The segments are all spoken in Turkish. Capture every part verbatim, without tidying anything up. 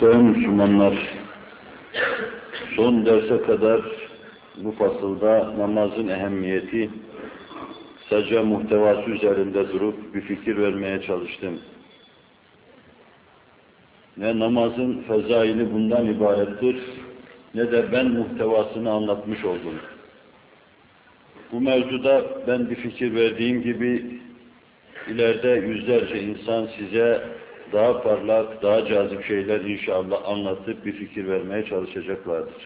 Muhterem Müslümanlar, son derse kadar bu fasılda namazın ehemmiyeti, kısaca muhtevası üzerinde durup bir fikir vermeye çalıştım. Ne namazın fezaili bundan ibarettir, ne de ben muhtevasını anlatmış oldum. Bu mevzuda ben bir fikir verdiğim gibi, ileride yüzlerce insan size daha parlak, daha cazip şeyler inşallah anlatıp bir fikir vermeye çalışacaklardır.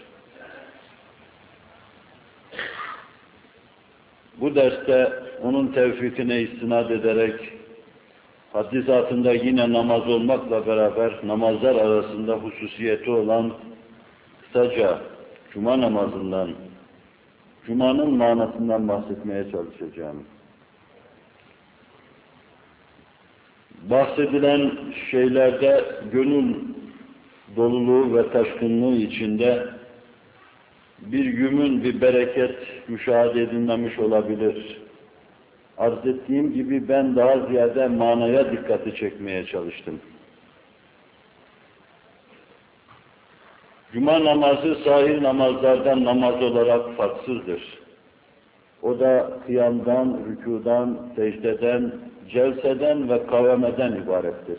Bu derste onun tevfikine istinad ederek, haddi zatında yine namaz olmakla beraber namazlar arasında hususiyeti olan kısaca Cuma namazından, Cuma'nın manasından bahsetmeye çalışacağım. Bahsedilen şeylerde gönül doluluğu ve taşkınlığı içinde bir yümün, bir bereket müşahede edilmemiş olabilir. Arz ettiğim gibi ben daha ziyade manaya dikkati çekmeye çalıştım. Cuma namazı sahih namazlardan namaz olarak farksızdır. O da kıyamdan, rükûdan, secdeden, celseden ve kavemeden ibarettir.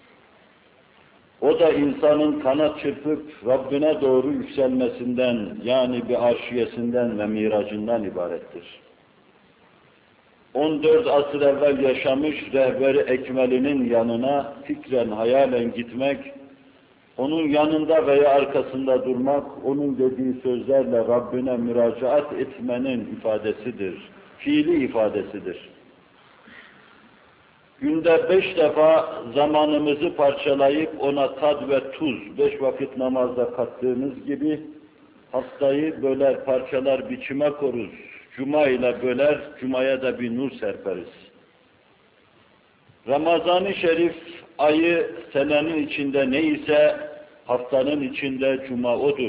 O da insanın kanat çırpıp Rabbine doğru yükselmesinden, yani bir arşiyesinden ve miracından ibarettir. on dört asır evvel yaşamış rehber-i ekmelinin yanına fikren, hayalen gitmek, onun yanında veya arkasında durmak, onun dediği sözlerle Rabbine müracaat etmenin ifadesidir, fiili ifadesidir. Günde beş defa zamanımızı parçalayıp ona tad ve tuz, beş vakit namazda kattığımız gibi haftayı böler, parçalar, biçime koruz. Cuma ile böler, Cuma'ya da bir nur serperiz. Ramazan-ı Şerif ayı senenin içinde neyse haftanın içinde Cuma odur.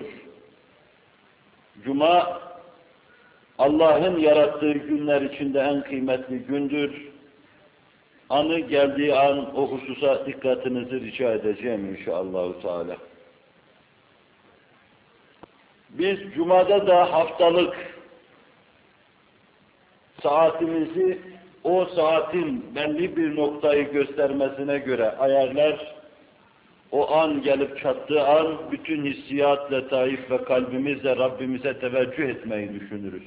Cuma Allah'ın yarattığı günler içinde en kıymetli gündür. Anı geldiği an o hususa dikkatinizi rica edeceğim inşallah Teala. Biz Cuma'da da haftalık saatimizi o saatin belli bir noktayı göstermesine göre ayarlar, o an gelip çattığı an bütün hissiyat, letaif ve kalbimizle Rabbimize teveccüh etmeyi düşünürüz.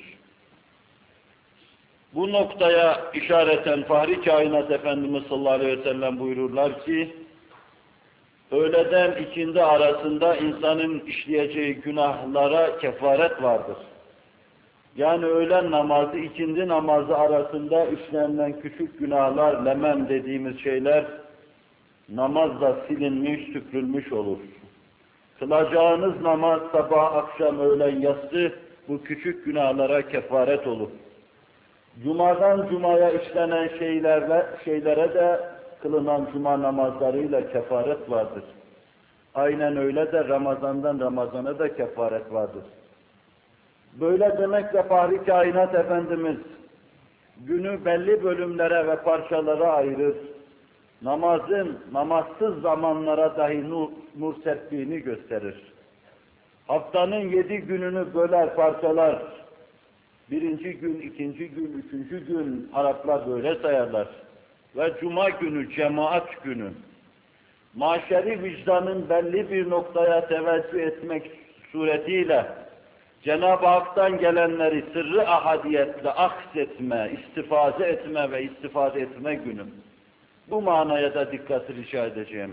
Bu noktaya işareten Fahri Kainat Efendimiz sallallahu aleyhi ve sellem buyururlar ki, öğleden ikindi arasında insanın işleyeceği günahlara kefaret vardır. Yani öğlen namazı, ikindi namazı arasında işlenen küçük günahlar, lemem dediğimiz şeyler, namazla silinmiş, süpürülmüş olur. Kılacağınız namaz sabah, akşam, öğlen, yatsı, bu küçük günahlara kefaret olur. Cuma'dan Cuma'ya işlenen şeylerle, şeylere de kılınan Cuma namazlarıyla kefaret vardır. Aynen öyle de Ramazan'dan Ramazan'a da kefaret vardır. Böyle demekle Fahri Kainat Efendimiz günü belli bölümlere ve parçalara ayırır. Namazın, namazsız zamanlara dahi nur, nur serptiğini gösterir. Haftanın yedi gününü böler, parçalar. Birinci gün, ikinci gün, üçüncü gün Araplar böyle sayarlar. Ve Cuma günü, cemaat günü. Maşeri vicdanın belli bir noktaya teveccüh etmek suretiyle Cenab-ı Hak'tan gelenleri sırrı ahadiyetle aksetme, istifaze etme ve istifade etme günü. Bu manaya da dikkati rica edeceğim.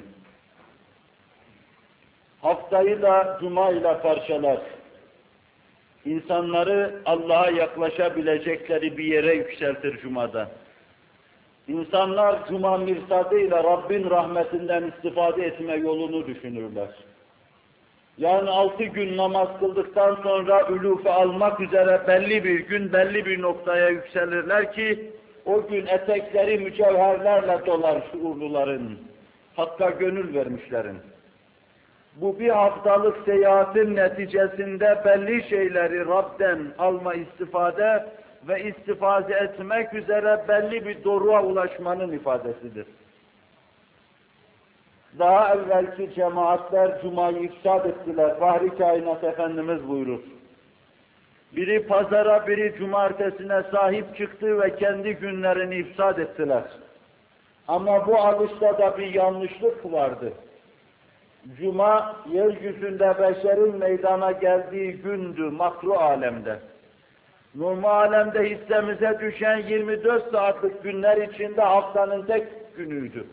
Haftayı da Cuma ile parçalar. İnsanları Allah'a yaklaşabilecekleri bir yere yükseltir Cuma'da. İnsanlar Cuma mirsadıyla Rabbin rahmetinden istifade etme yolunu düşünürler. Yani altı gün namaz kıldıktan sonra ülufe almak üzere belli bir gün, belli bir noktaya yükselirler ki o gün etekleri mücevherlerle dolar şuurluların, Hakk'a gönül vermişlerin. Bu bir haftalık seyahatin neticesinde belli şeyleri Rab'den alma istifade ve istifade etmek üzere belli bir doruğa ulaşmanın ifadesidir. Daha evvelki cemaatler Cuma'yı ifsad ettiler. Fahri Kainat Efendimiz buyurur. Biri pazara, biri cumartesine sahip çıktı ve kendi günlerini ifsad ettiler. Ama bu alışta da bir yanlışlık vardı. Cuma, yeryüzünde beşerin meydana geldiği gündü makru alemde. Normal alemde hissemize düşen yirmi dört saatlik günler içinde haftanın tek günüydü.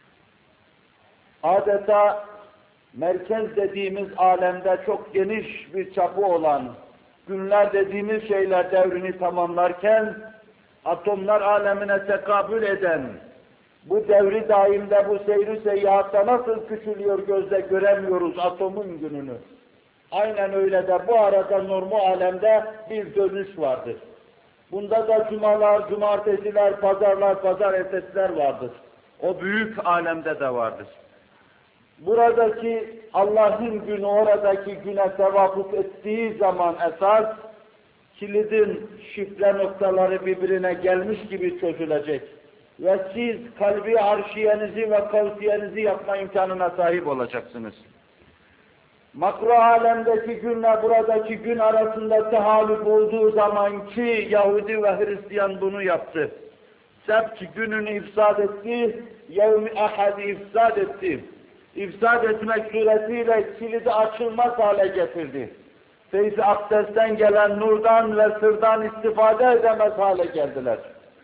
Adeta merkez dediğimiz alemde çok geniş bir çapı olan günler dediğimiz şeyler devrini tamamlarken atomlar alemine tekabül eden bu devri daimde bu seyri seyyahatta nasıl küçülüyor gözle göremiyoruz atomun gününü. Aynen öyle de bu arada normal alemde bir dönüş vardır. Bunda da cumalar, cumartesiler, pazarlar, pazar ertesiler vardır. O büyük alemde de vardır. Buradaki Allah'ın günü oradaki güne tevafuk ettiği zaman esas kilidin şifre noktaları birbirine gelmiş gibi çözülecek. Ve siz kalbi arşiyenizi ve kavsiyenizi yapma imkanına sahip olacaksınız. Makro alemdeki günle buradaki gün arasında tehalüf olduğu zaman ki Yahudi ve Hristiyan bunu yaptı. Sebt gününü ifsad etti, yevmi ahadi ifsad etti. İfsad etmek suretiyle kilidi açılmaz hale getirdi. Feyz-i Akdes'ten gelen nurdan ve sırdan istifade edemez hale geldiler.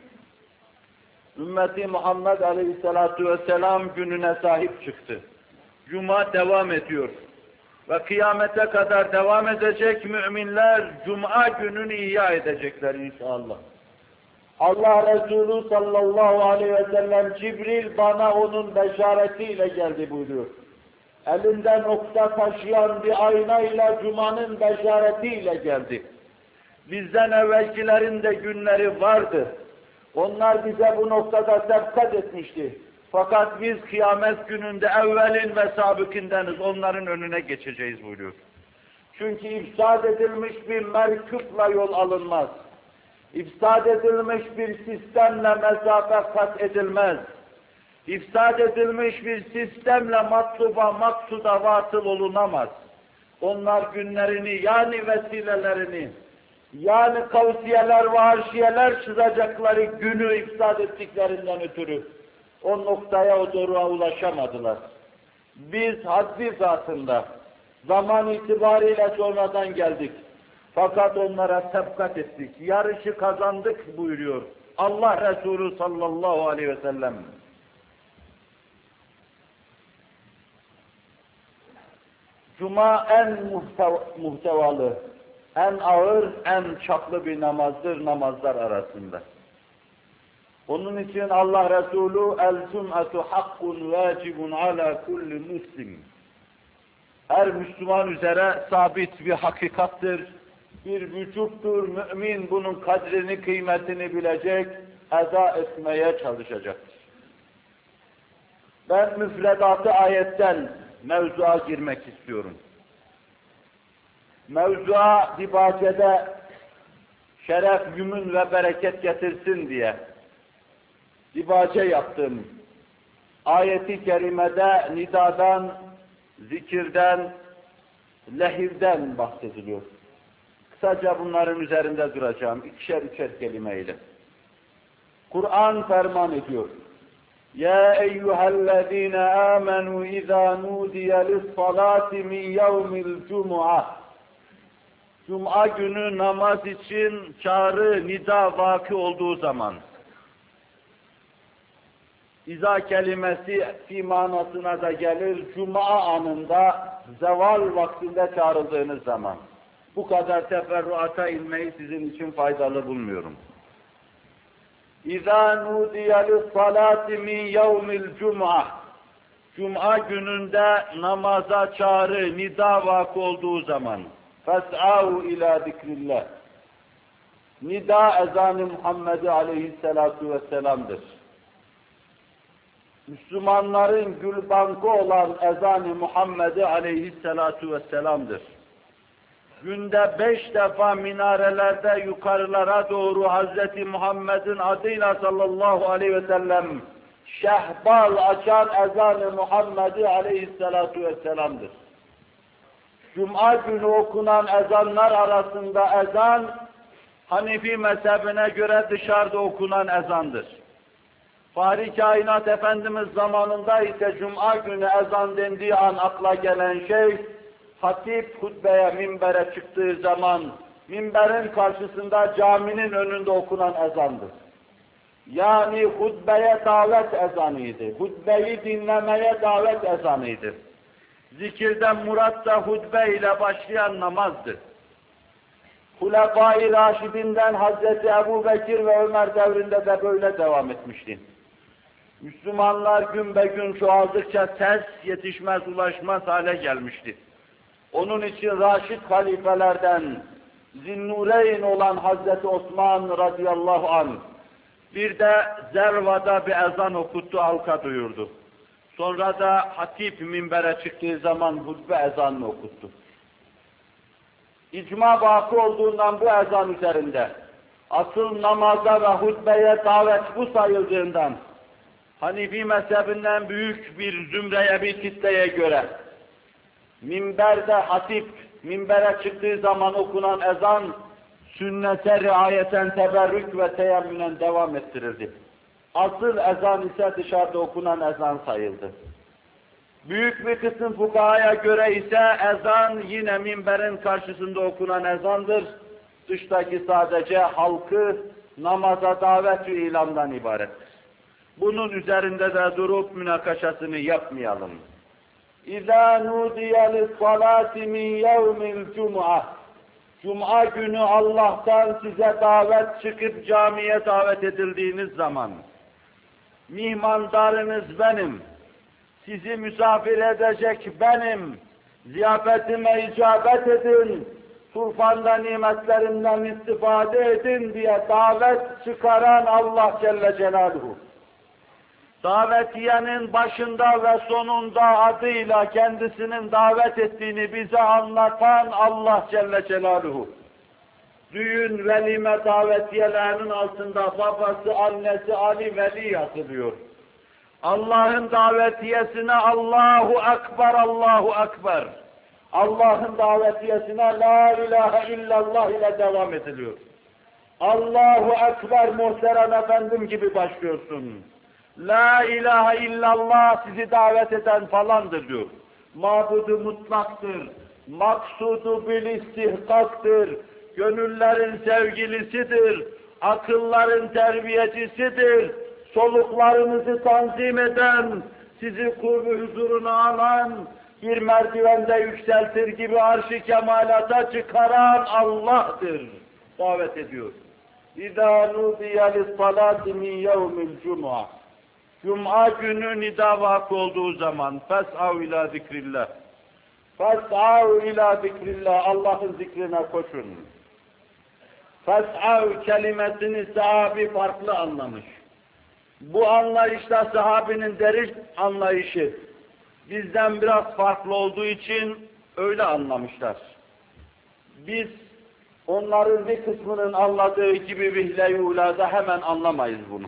Ümmeti Muhammed Aleyhisselatu Vesselam gününe sahip çıktı. Cuma devam ediyor. Ve kıyamete kadar devam edecek müminler Cuma gününü ihya edecekler inşallah. Allah Resulü sallallahu aleyhi ve sellem Cibril bana onun beşaretiyle geldi buyuruyor. Elinde nokta taşıyan bir aynayla Cuma'nın beşaretiyle geldi. Bizden evvelkilerin de günleri vardı. Onlar bize bu noktada sebkat etmişti. Fakat biz kıyamet gününde evvelin ve sabıkindeniz, onların önüne geçeceğiz buyuruyor. Çünkü ifsad edilmiş bir merkupla yol alınmaz. İfsad edilmiş bir sistemle mesafe kat edilmez. İfsad edilmiş bir sistemle matluba, maksuda vasıl olunamaz. Onlar günlerini yani vesilelerini, yani kavsiyeler ve arşiyeler çizecekleri günü ifsad ettiklerinden ötürü o noktaya, o doruğa ulaşamadılar. Biz haddi zatında zaman itibariyle sonradan geldik. Fakat onlara sebkat ettik. Yarışı kazandık buyuruyor Allah Resulü sallallahu aleyhi ve sellem. Cuma en muhtevalı, en ağır, en çaplı bir namazdır namazlar arasında. Onun için Allah Resulü el-cum'atu hakkun vacibun ala kulli muslim. Her Müslüman üzere sabit bir hakikattır, bir vücuttur. Mümin bunun kadrini, kıymetini bilecek, eda etmeye çalışacaktır. Ben müfredatı ayetten mevzuğa girmek istiyorum. Mevzuğa dibacede şeref, yümün ve bereket getirsin diye dibace yaptım. Ayet-i kerimede nidadan, zikirden, lehivden bahsediliyor. Kısaca bunların üzerinde duracağım, ikişer üçer kelimeyle. Kur'an ferman ediyor. Ya eyyühellezine amenu izâ nudiye lissalâti min yevmil cum'a. Cuma günü namaz için çağrı, nida vakı olduğu zaman. İza kelimesi fi manasına da gelir, Cuma anında, zeval vaktinde çağrıldığınız zaman. Bu kadar teferruata inmeyi sizin için faydalı bulmuyorum. İzâ nudiye lissalâti min yevmil cum'a. Cuma gününde namaza çağrı, nida vakı olduğu zaman. Fes'âhu ilâ zikrillah. Nida ezan-ı Muhammed aleyhisselâtu vesselam'dır. Müslümanların gülbankı olan ezan-ı Muhammed aleyhisselâtu vesselam'dır. Günde beş defa minarelerde yukarılara doğru Hazreti Muhammed'in adıyla sallallahu aleyhi ve sellem şehbal açan ezan-ı Muhammed'i aleyhissalatu vesselam'dır. Cuma günü okunan ezanlar arasında ezan, Hanefi mezhebine göre dışarıda okunan ezandır. Fahri Kainat Efendimiz zamanında ise Cuma günü ezan dendiği an akla gelen şey, hatip hutbeye, minbere çıktığı zaman, minberin karşısında caminin önünde okunan ezandır. Yani hutbeye davet ezanıydı. Hutbeyi dinlemeye davet ezanıydı. Zikirden murat da hutbe ile başlayan namazdı. Hulefâ-i Raşidinden Hazreti Ebu Bekir ve Ömer devrinde de böyle devam etmişti. Müslümanlar gün be gün çoğaldıkça ses yetişmez, ulaşmaz hale gelmişti. Onun için Raşid halifelerden Zinnureyn olan Hazreti Osman radıyallahu anh bir de Zerva'da bir ezan okuttu, halka duyurdu. Sonra da hatip minbere çıktığı zaman hutbe ezanını okuttu. İcma vakı olduğundan bu ezan üzerinde, asıl namaza ve hutbeye davet bu sayıldığından, Hanefi mezhebinden büyük bir zümreye, bir kitleye göre, minberde hatip, minbere çıktığı zaman okunan ezan, sünnete riayeten teberrük ve teyemmünen devam ettirildi. Asıl ezan ise dışarıda okunan ezan sayıldı. Büyük bir kısım fukahaya göre ise ezan yine minberin karşısında okunan ezandır. Dıştaki sadece halkı namaza davet ve ilandan ibarettir. Bunun üzerinde de durup münakaşasını yapmayalım. İzâ nudiye lis-salâti min yevmil cum'a. Cuma günü Allah'tan size davet çıkıp camiye davet edildiğiniz zaman, mihmandarınız benim, sizi misafir edecek benim, ziyafetime icabet edin, turfanda nimetlerimden istifade edin diye davet çıkaran Allah Celle Celaluhu. Davetiyenin başında ve sonunda adıyla kendisinin davet ettiğini bize anlatan Allah Celle Celaluhu. Düğün, velime davetiyelerinin altında babası, annesi, Ali Veli yazılıyor. Allah'ın davetiyesine Allahu Ekber, Allahu Ekber. Allah'ın davetiyesine La ilahe illallah ile devam ediliyor. Allahu Ekber muhterem efendim gibi başlıyorsun. La ilahe illallah sizi davet eden falandır diyor. Mabudu mutlaktır, maksudu bil istihkaktır, gönüllerin sevgilisidir, akılların terbiyecisidir, soluklarınızı tanzim eden, sizi kurbu huzuruna alan, bir merdivende yükseltir gibi arş-ı kemalata çıkaran Allah'tır. Davet ediyor. İzâ nudiye lis-salâti min yevmil cum'a. Cuma günü nida vakı olduğu zaman fes'av ila zikrillah. Fes'av ila zikrillah. Allah'ın zikrine koşun. Fes'av kelimesini sahabi farklı anlamış. Bu anlayışta sahabinin derin anlayışı bizden biraz farklı olduğu için öyle anlamışlar. Biz onların bir kısmının anladığı gibi vihle-i ulâda hemen anlamayız bunu.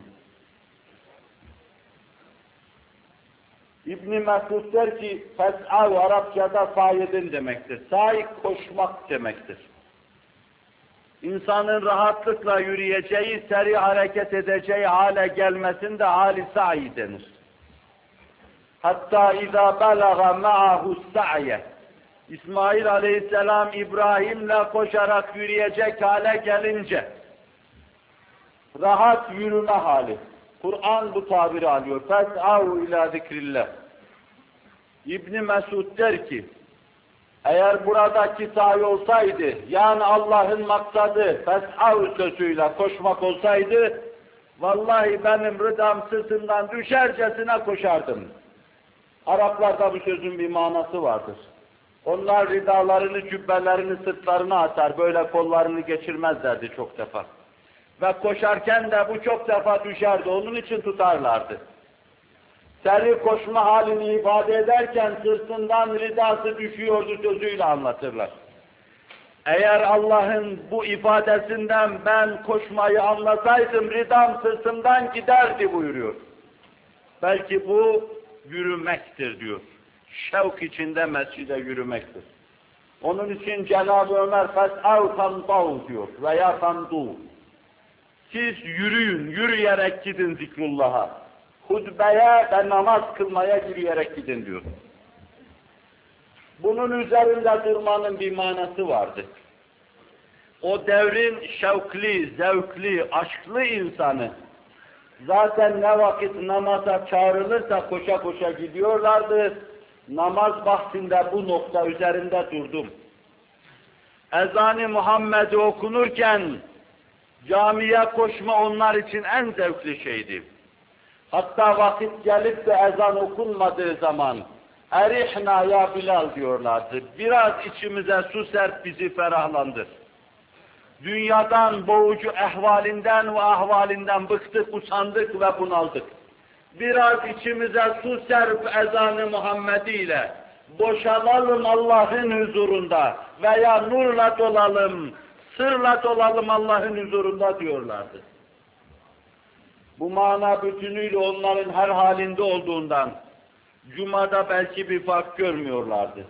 İbn-i Mesud der ki, fes'av Arapçada sayedin demektir. Say koşmak demektir. İnsanın rahatlıkla yürüyeceği, seri hareket edeceği hale gelmesinde hal-i sa'i denir. Hatta izâ belâga ma'ahu sa'ye. İsmail aleyhisselam İbrahim'le koşarak yürüyecek hale gelince, rahat yürüme hali. Kur'an bu tabiri alıyor. Fes'av ila zikrillah. İbn Mesud der ki, eğer buradaki sahi olsaydı, yani Allah'ın maksadı fes'av sözüyle koşmak olsaydı, vallahi benim rıdam sırtımdan düşercesine koşardım. Araplarda bu sözün bir manası vardır. Onlar ridalarını, cübbelerini sırtlarına atar, böyle kollarını geçirmezlerdi çok defa. Ve koşarken de bu çok defa düşerdi, onun için tutarlardı. Seri koşma halini ifade ederken sırtından ridası düşüyordu sözüyle anlatırlar. Eğer Allah'ın bu ifadesinden ben koşmayı anlasaydım ridam sırtımdan giderdi buyuruyor. Belki bu yürümektir diyor. Şevk içinde mescide yürümektir. Onun için Cenab-ı Ömer فَسْعَوْ تَنْضَوْ diyor veya تَنْضُوْ. Siz yürüyün, yürüyerek gidin zikrullah'a. Hutbeye ve namaz kılmaya yürüyerek gidin diyor. Bunun üzerinde durmanın bir manası vardı. O devrin şevkli, zevkli, aşklı insanı zaten ne vakit namaza çağrılırsa koşa koşa gidiyorlardı. Namaz bahsinde bu nokta üzerinde durdum. Ezan-ı Muhammed'i okunurken camiye koşma onlar için en zevkli şeydi. Hatta vakit gelip de ezan okunmadığı zaman "Erihna ya Bilal" diyorlardı. Biraz içimize su serp bizi ferahlandır. Dünyadan, boğucu ehvalinden ve ahvalinden bıktık, usandık ve bunaldık. Biraz içimize su serp ezan-ı Muhammedi ile boşalalım Allah'ın huzurunda veya nurla dolalım, sırla dolalım Allah'ın huzurunda diyorlardı. Bu mana bütünüyle onların her halinde olduğundan Cuma'da belki bir fark görmüyorlardı.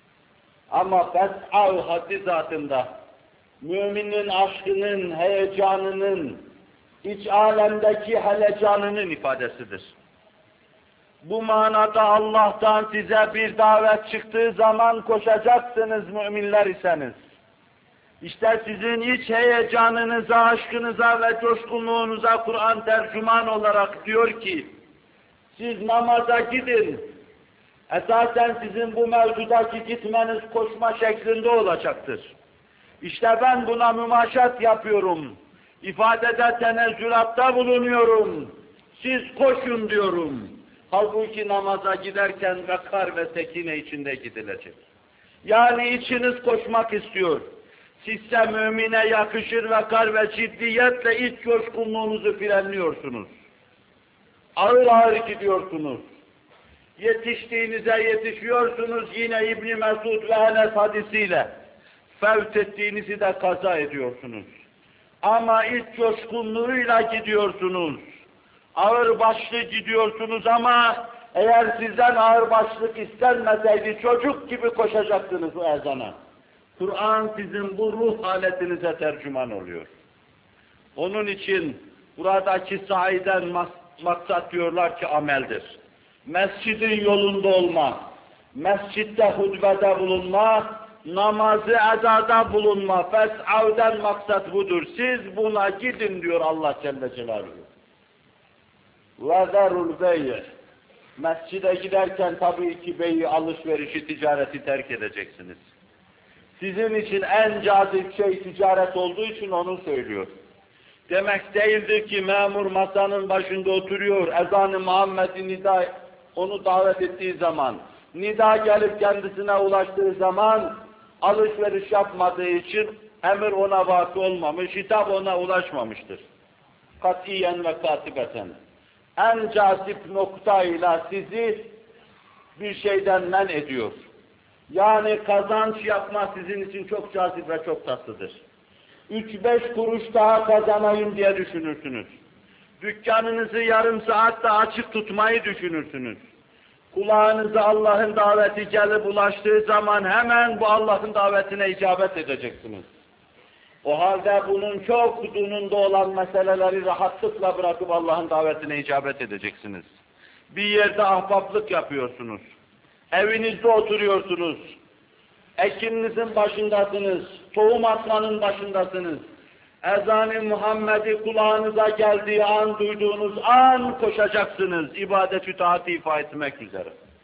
Ama fes'av haddi zatında müminin aşkının, heyecanının, iç alemdeki helecanının ifadesidir. Bu manada Allah'tan size bir davet çıktığı zaman koşacaksınız müminler iseniz. İşte sizin iç heyecanınıza, aşkınıza ve coşkunluğunuza Kur'an tercüman olarak diyor ki, siz namaza gidin. Esasen sizin bu mevzudaki gitmeniz koşma şeklinde olacaktır. İşte ben buna mümaşat yapıyorum. İfadede tenezzülatta bulunuyorum. Siz koşun diyorum. Halbuki namaza giderken vakar ve sekine içinde gidilecek. Yani içiniz koşmak istiyor. Sizse mümine yakışır vakar ve ciddiyetle iç coşkunluğunuzu frenliyorsunuz. Ağır ağır gidiyorsunuz. Yetiştiğinize yetişiyorsunuz yine İbn Mesud ve Enes hadisiyle. Fevt ettiğinizi de kaza ediyorsunuz. Ama iç coşkunluğuyla gidiyorsunuz. Ağır başlı gidiyorsunuz ama eğer sizden ağır başlık istenmeseydi çocuk gibi koşacaksınız o ezana. Kur'an sizin bu ruh haletinize tercüman oluyor. Onun için buradaki sahiden maksat diyorlar ki ameldir. Mescidin yolunda olma, mescitte hutbede bulunma, namazı edada bulunma, fes'avden maksat budur. Siz buna gidin diyor Allah Celle Celaluhu. وَذَرُ الْبَيْءِ Mescide giderken tabii ki beyi, alışverişi, ticareti terk edeceksiniz. Sizin için en cazip şey ticaret olduğu için onu söylüyor. Demek değildir ki memur masanın başında oturuyor, ezan-ı Muhammed'i nida onu davet ettiği zaman, nida gelip kendisine ulaştığı zaman alışveriş yapmadığı için emir ona vakı olmamış, hitap ona ulaşmamıştır. Katiyen ve katibeten. En cazip noktayla sizi bir şeyden men ediyor. Yani kazanç yapmak sizin için çok cazip ve çok tatlıdır. Üç beş kuruş daha kazanayım diye düşünürsünüz. Dükkanınızı yarım saatte açık tutmayı düşünürsünüz. Kulağınıza Allah'ın daveti gelip ulaştığı zaman hemen bu Allah'ın davetine icabet edeceksiniz. O halde bunun çok hududunda olan meseleleri rahatlıkla bırakıp Allah'ın davetine icabet edeceksiniz. Bir yerde ahbaplık yapıyorsunuz. Evinizde oturuyorsunuz. Ekininizin başındasınız. Tohum atmanın başındasınız. Ezan-ı Muhammed'i kulağınıza geldiği an, duyduğunuz an koşacaksınız. İbadet-ü taati ifa etmek üzere.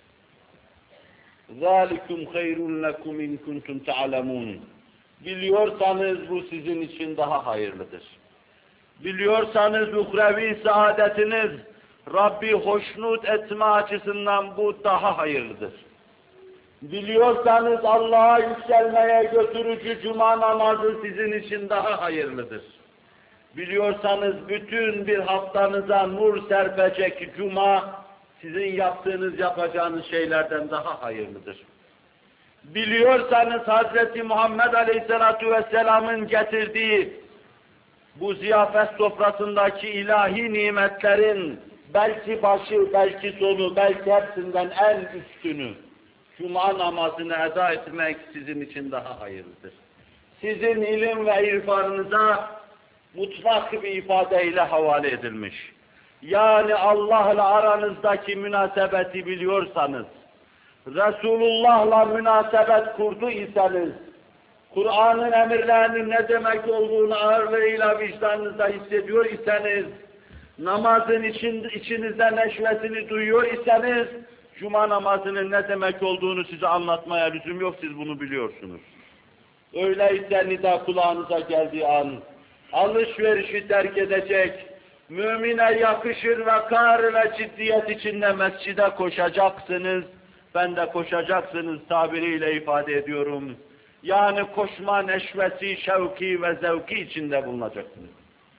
ذَٰلِكُمْ خَيْرٌ لَكُمْ اِنْ كُنْتُمْ تَعْلَمُونَ Biliyorsanız bu sizin için daha hayırlıdır. Biliyorsanız uhrevi saadetiniz, Rabbi hoşnut etme açısından bu daha hayırlıdır. Biliyorsanız Allah'a yükselmeye götürücü cuma namazı sizin için daha hayırlıdır. Biliyorsanız bütün bir haftanıza nur serpecek cuma, sizin yaptığınız, yapacağınız şeylerden daha hayırlıdır. Biliyorsanız Hazreti Muhammed Aleyhisselatü Vesselam'ın getirdiği bu ziyafet sofrasındaki ilahi nimetlerin belki başı, belki sonu, belki hepsinden en üstünü, Cuma namazını eda etmek sizin için daha hayırlıdır. Sizin ilim ve irfanınıza mutlak bir ifadeyle havale edilmiş. Yani Allah'la aranızdaki münasebeti biliyorsanız, Resulullah'la münasebet kurdu iseniz, Kur'an'ın emirlerinin ne demek olduğunu ağırlığıyla vicdanınızda hissediyor iseniz, namazın için, içinizde neşvesini duyuyor iseniz, Cuma namazının ne demek olduğunu size anlatmaya lüzum yok, siz bunu biliyorsunuz. Öyleyse nida kulağınıza geldiği an, alışverişi terk edecek, mümine yakışır ve kâr ve ciddiyet içinde mescide koşacaksınız, ben de koşacaksınız tabiriyle ifade ediyorum. Yani koşma neşvesi, şevki ve zevki içinde bulunacaksınız.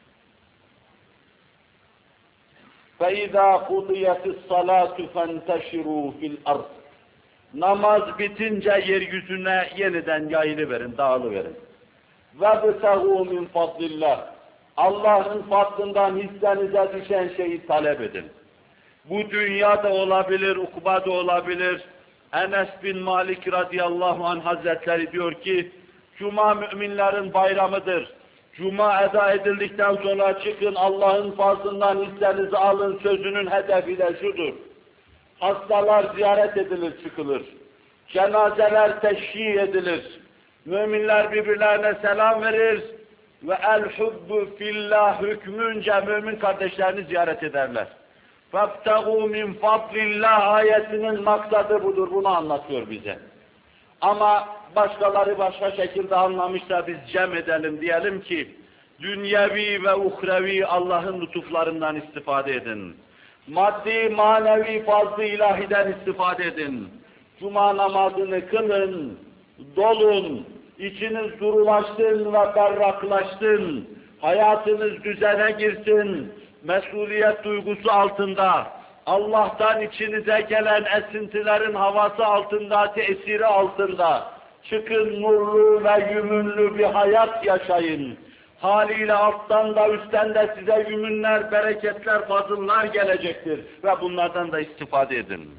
فَاِذَا قُضِيَتِ الصَّلَاةُ فَانْتَشِرُوا فِي الْأَرْضِ Namaz bitince yeryüzüne yeniden yayılıverin, dağılıverin. وَبْتَغُوا مِنْ فَضْلِ اللّٰهِ Allah'ın fadlından hissenize düşen şeyi talep edin. Bu dünya da olabilir, ukba da olabilir. Enes bin Malik radıyallahu anh hazretleri diyor ki, Cuma müminlerin bayramıdır. Cuma eda edildikten sonra çıkın Allah'ın fazlından hissenizi alın sözünün hedefi de şudur. Hastalar ziyaret edilir, çıkılır. Cenazeler teşhih edilir. Müminler birbirlerine selam verir ve el-hubbu fillah hükmünce mümin kardeşlerini ziyaret ederler. فَابْتَغُوا مِنْ فَضْلِ اللّٰهِ ayetinin maksadı budur, bunu anlatıyor bize. Ama başkaları başka şekilde anlamışsa biz cem edelim, diyelim ki, dünyevi ve uhrevi Allah'ın lütuflarından istifade edin. Maddi, manevi fazl-ı ilahiden istifade edin. Cuma namazını kılın, dolun, içiniz durulaşsın ve berraklaşsın, hayatınız düzene girsin, mesuliyet duygusu altında, Allah'tan içinize gelen esintilerin havası altında, tesiri altında, çıkın nurlu ve yümünlü bir hayat yaşayın. Haliyle alttan da üstten de size yümünler, bereketler, fazıllar gelecektir ve bunlardan da istifade edin.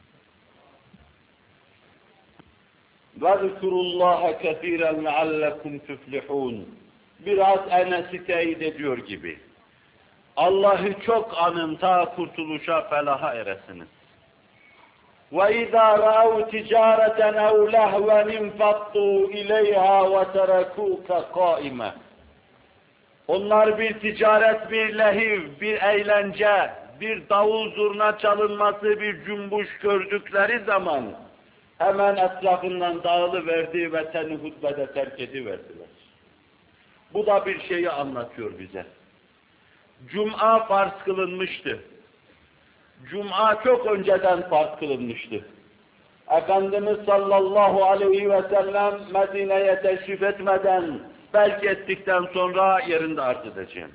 وَذْكُرُوا اللّٰهَ كَثِيرًا لَعَلَّكُمْ تُفْلِحُونَ Biraz Enes'i teyit ediyor gibi. Allah'ı çok anın ta kurtuluşa, felaha eresiniz. وَاِذَا رَأَوْا تِجَارَةً اَوْ لَهْوًا اِنْفَضُّوا اِلَيْهَا وَتَرَكُوكَ قَائِمًا Onlar bir ticaret, bir lehiv, bir eğlence, bir davul zurna çalınması, bir cumbuş gördükleri zaman hemen etrafından dağılıverdi ve seni hutbede terk ediverdiler. Bu da bir şeyi anlatıyor bize. Cuma farz kılınmıştı. Cuma çok önceden farz kılınmıştı. Efendimiz sallallahu aleyhi ve sellem Medine'ye teşrif etmeden, belki ettikten sonra yerinde arz edeceğim.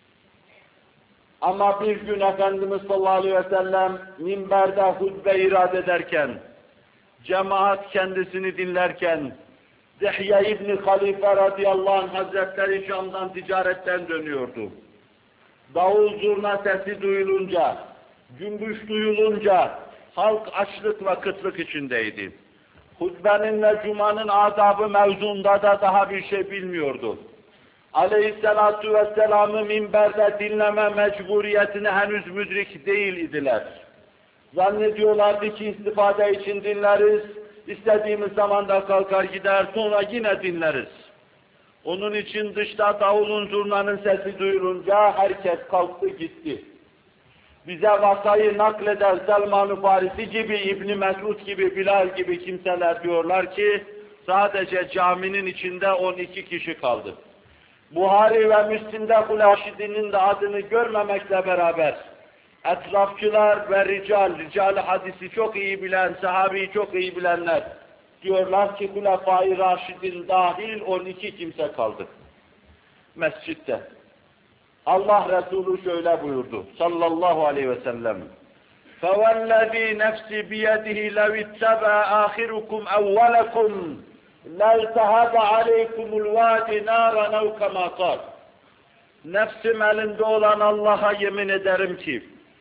Ama bir gün Efendimiz sallallahu aleyhi ve sellem minberde hutbe irad ederken, cemaat kendisini dinlerken, Dihye İbni Halife radıyallahu anh hazretleri Şam'dan ticaretten dönüyordu. Davul zurna sesi duyulunca, cümbüş duyulunca, halk açlık ve kıtlık içindeydi. Hutbenin ve Cuma'nın adabı mevzunda da daha bir şey bilmiyordu. Aleyhisselatu vesselam'ı minberde dinleme mecburiyetine henüz müdrik değil idiler. Zannediyorlardı ki istifade için dinleriz, istediğimiz zaman da kalkar gider, sonra yine dinleriz. Onun için dışta davulun zurnanın sesi duyulunca herkes kalktı gitti. Bize vakayı nakleden Selman-ı Farisi gibi, İbn-i Mesud gibi, Bilal gibi kimseler diyorlar ki, sadece caminin içinde on iki kişi kaldı. Buhari ve Müslim'de Hulaşidi'nin de adını görmemekle beraber, etrafçılar ve rical, rical hadisi çok iyi bilen, sahabeyi çok iyi bilenler, diyorlar ki Hulefai Raşidin dahil on iki kimse kaldı mescitte. Allah Resulü şöyle buyurdu sallallahu aleyhi ve sellem. فَوَالَّذ۪ي نَفْسِ بِيَدِهِ لَوْ اتَّبَى آخِرُكُمْ اَوَّلَكُمْ لَلْتَهَبَ عَلَيْكُمُ الْوَادِ نَارًا اَوْ كَمَا قَالْ Nefsim elinde olan Allah'a yemin ederim ki,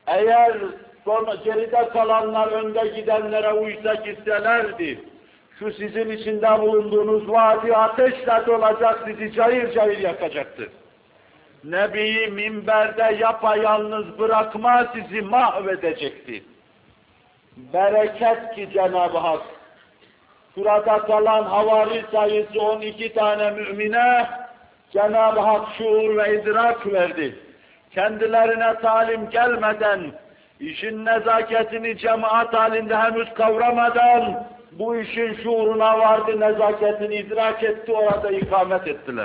Eğer sonra geride kalanlar önde gidenlere uysa gitselerdi, şu sizin içinde bulunduğunuz vadi ateşle dolacak, sizi cayır cayır yakacaktı. Nebi'yi minberde yapayalnız bırakma, sizi mahvedecekti. Bereket ki Cenab-ı Hak, şurada kalan havari sayısı on iki tane mümine Cenab-ı Hak şuur ve idrak verdi. Kendilerine talim gelmeden, işin nezaketini cemaat halinde henüz kavramadan, bu işin şuuruna vardı, nezaketini idrak etti, orada ikamet ettiler.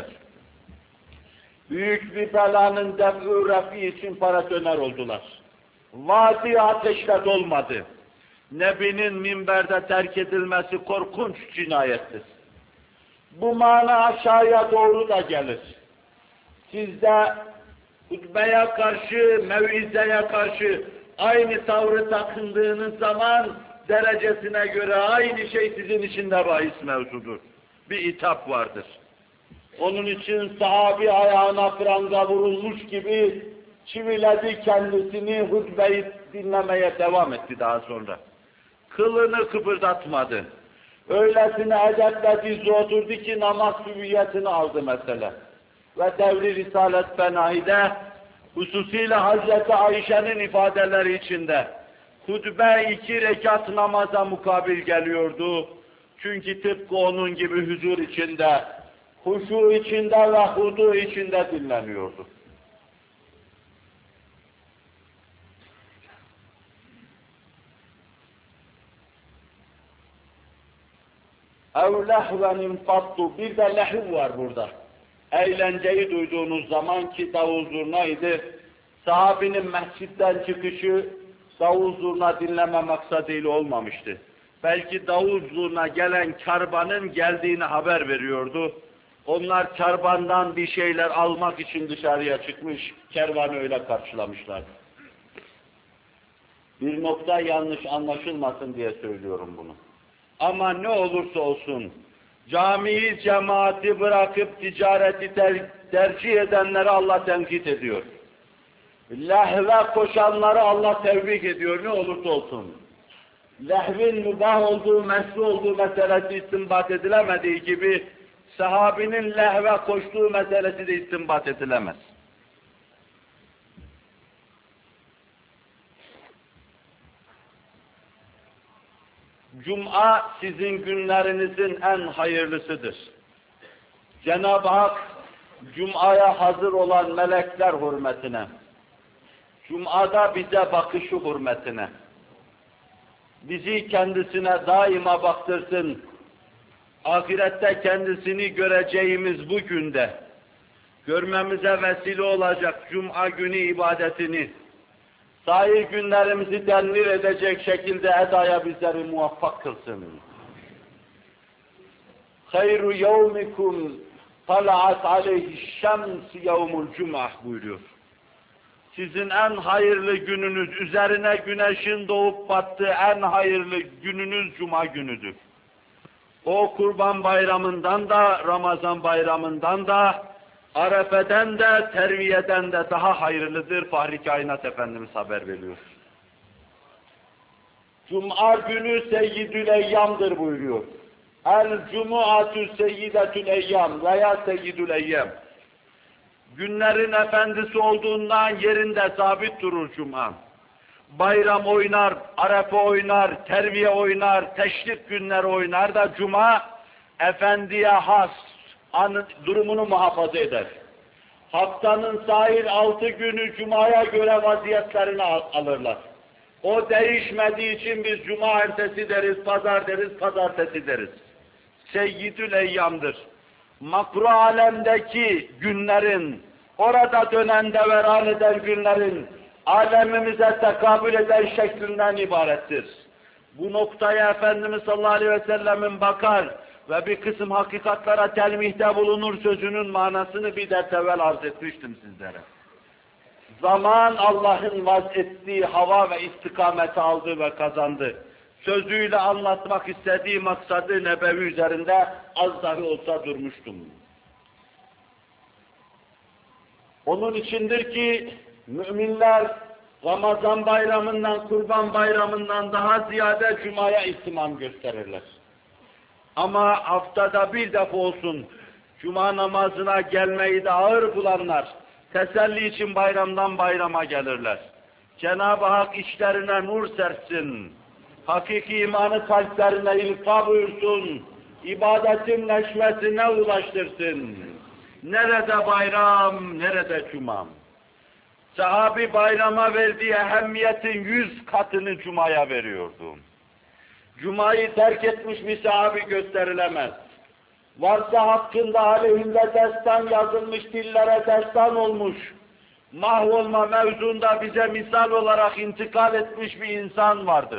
Büyük bir belanın def-ü refi için paratoner oldular. Vadi ateşle dolmadı. Nebinin minberde terk edilmesi korkunç cinayettir. Bu mana aşağıya doğru da gelir. Sizde hutbeye karşı, mevizeye karşı aynı tavrı takındığınız zaman derecesine göre aynı şey sizin için de bahis mevzudur. Bir itap vardır. Onun için sahabi ayağına pranga vurulmuş gibi çiviledi kendisini, hutbeyi dinlemeye devam etti daha sonra. Kılını kıpırdatmadı. Öylesine edeple dizi oturdu ki namaz hüviyetini aldı mesela. Ve devri Risalet Benahi'de, hususiyle Hazreti Ayşe'nin ifadeleri içinde, hutbe iki rekat namaza mukabil geliyordu. Çünkü tıpkı onun gibi huzur içinde, huşu içinde ve hudu içinde dinleniyordu. اَوْ لَهْوَنٍ فَطُّ Bir de lehiv var burada. Eğlenceyi duyduğunuz zaman ki davul zurnaydı, sahabinin mescitten çıkışı davul zurna dinleme maksadıyla olmamıştı. Belki davul zurna gelen kervanın geldiğini haber veriyordu. Onlar kervandan bir şeyler almak için dışarıya çıkmış, kervanı öyle karşılamışlar. Bir nokta yanlış anlaşılmasın diye söylüyorum bunu. Ama ne olursa olsun, camiyi, cemaati bırakıp ticareti ter tercih edenleri Allah tenkit ediyor. Lehve koşanları Allah tevfik ediyor, ne olursa olsun. Lehvin mübah olduğu, meşru olduğu meselesi istinbat edilemediği gibi, sahabinin lehve koştuğu meselesi de istinbat edilemez. Cuma sizin günlerinizin en hayırlısıdır. Cenab-ı Hak, Cuma'ya hazır olan melekler hürmetine, Cuma'da bize bakışı hürmetine, bizi kendisine daima baktırsın, ahirette kendisini göreceğimiz bu günde, görmemize vesile olacak Cuma günü ibadetini, sair günlerimizi tenvir edecek şekilde edaya bizleri muvaffak kılsın. Hayru yevmikum tala'at aleyhi'ş-şems yevmul cum'ah buyuruyor. Sizin en hayırlı gününüz, üzerine güneşin doğup battığı en hayırlı gününüz Cuma günüdür. O Kurban Bayramı'ndan da, Ramazan Bayramı'ndan da, Arefe'den de, Terviye'den de daha hayırlıdır. Fahri Kainat Efendimiz haber veriyor. Cuma günü Seyyidül Eyyam'dır buyuruyor. El Cumu'atü Seyyidetül Eyyam veya Seyyidül Eyyam. Günlerin efendisi olduğundan yerinde sabit durur Cuma. Bayram oynar, Arefe oynar, Terviye oynar, Teşrik günleri oynar da Cuma, efendiye has an, durumunu muhafaza eder. Haftanın sair altı günü Cuma'ya göre vaziyetlerini al alırlar. O değişmediği için biz Cuma ertesi deriz, Pazar deriz, Pazartesi deriz. Seyyidül Eyyam'dır. Makru alemdeki günlerin, orada dönen deveran eden günlerin, alemimize tekabül eden şeklinden ibarettir. Bu noktaya Efendimiz sallallahu aleyhi ve sellemin bakar ve bir kısım hakikatlara telmihte bulunur sözünün manasını bir ders evvel arz etmiştim sizlere. Zaman Allah'ın vaz'ettiği hava ve istikameti aldı ve kazandı. Sözüyle anlatmak istediği maksadı nebevi üzerinde az dahi olsa durmuştum. Onun içindir ki müminler Ramazan bayramından, Kurban bayramından daha ziyade Cuma'ya ihtimam gösterirler. Ama haftada bir defa olsun Cuma namazına gelmeyi de ağır bulanlar, teselli için bayramdan bayrama gelirler. Cenab-ı Hak içlerine nur sersin, hakiki imanı kalplerine ilka buyursun, ibadetin neşvesine ulaştırsın. Nerede bayram, nerede Cuma? Sahabi bayrama verdiği ehemmiyetin yüz katını Cuma'ya veriyordu. Cuma'yı terk etmiş bir sahabi gösterilemez. Varsa hakkında aleyhinde destan yazılmış, dillere destan olmuş, mahvolma mevzunda bize misal olarak intikal etmiş bir insan vardır.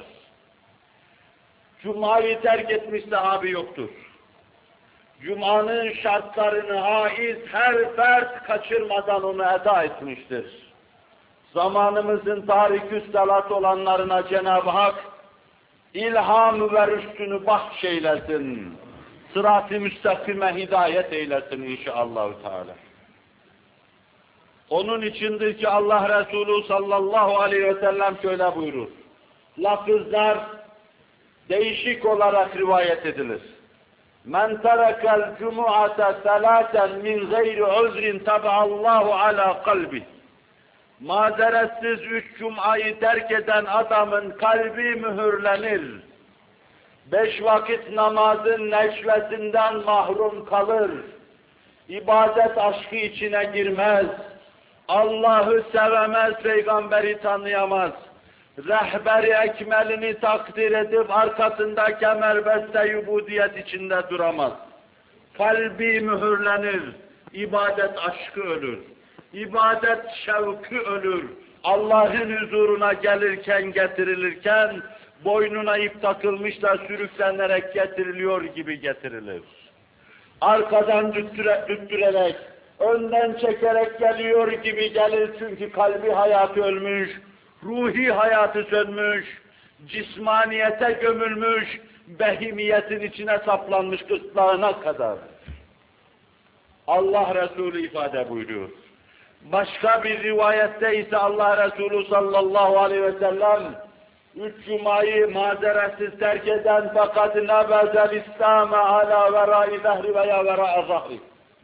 Cuma'yı terk etmiş sahabi yoktur. Cuma'nın şartlarını haiz her fert kaçırmadan onu eda etmiştir. Zamanımızın tarikü salat olanlarına Cenab-ı Hak ilham ve rüştünü bahşeylesin. Sırat-ı müstakime hidayet eylesin inşallah Teala. Onun içindir ki Allah Resulü sallallahu aleyhi ve sellem şöyle buyurur. Lafızlar değişik olarak rivayet edilir. Men terekel cumu'ate salaten min gayri uzrin tabeallahu ala kalbi. Mazeretsiz üç cumayı terk eden adamın kalbi mühürlenir. Beş vakit namazın neşvesinden mahrum kalır. İbadet aşkı içine girmez. Allah'ı sevemez, peygamberi tanıyamaz. Rehber-i ekmelini takdir edip arkasında kemerbeste yubudiyet içinde duramaz. Kalbi mühürlenir, ibadet aşkı ölür. İbadet şevki ölür. Allah'ın huzuruna gelirken, getirilirken, boynuna ip takılmış da sürüklenerek getiriliyor gibi getirilir. Arkadan düttüre, düttürerek, önden çekerek geliyor gibi gelir çünkü kalbi hayatı ölmüş, ruhi hayatı sönmüş, cismaniyete gömülmüş, behimiyetin içine saplanmış gırtlağına kadar. Allah Resulü ifade buyuruyor. Başka bir rivayette ise Allah Resulü sallallahu aleyhi ve sellem üç cumayı mazeretsiz terk eden fakat nebezel İslam'e ala verai zahri veya vera'a zahri.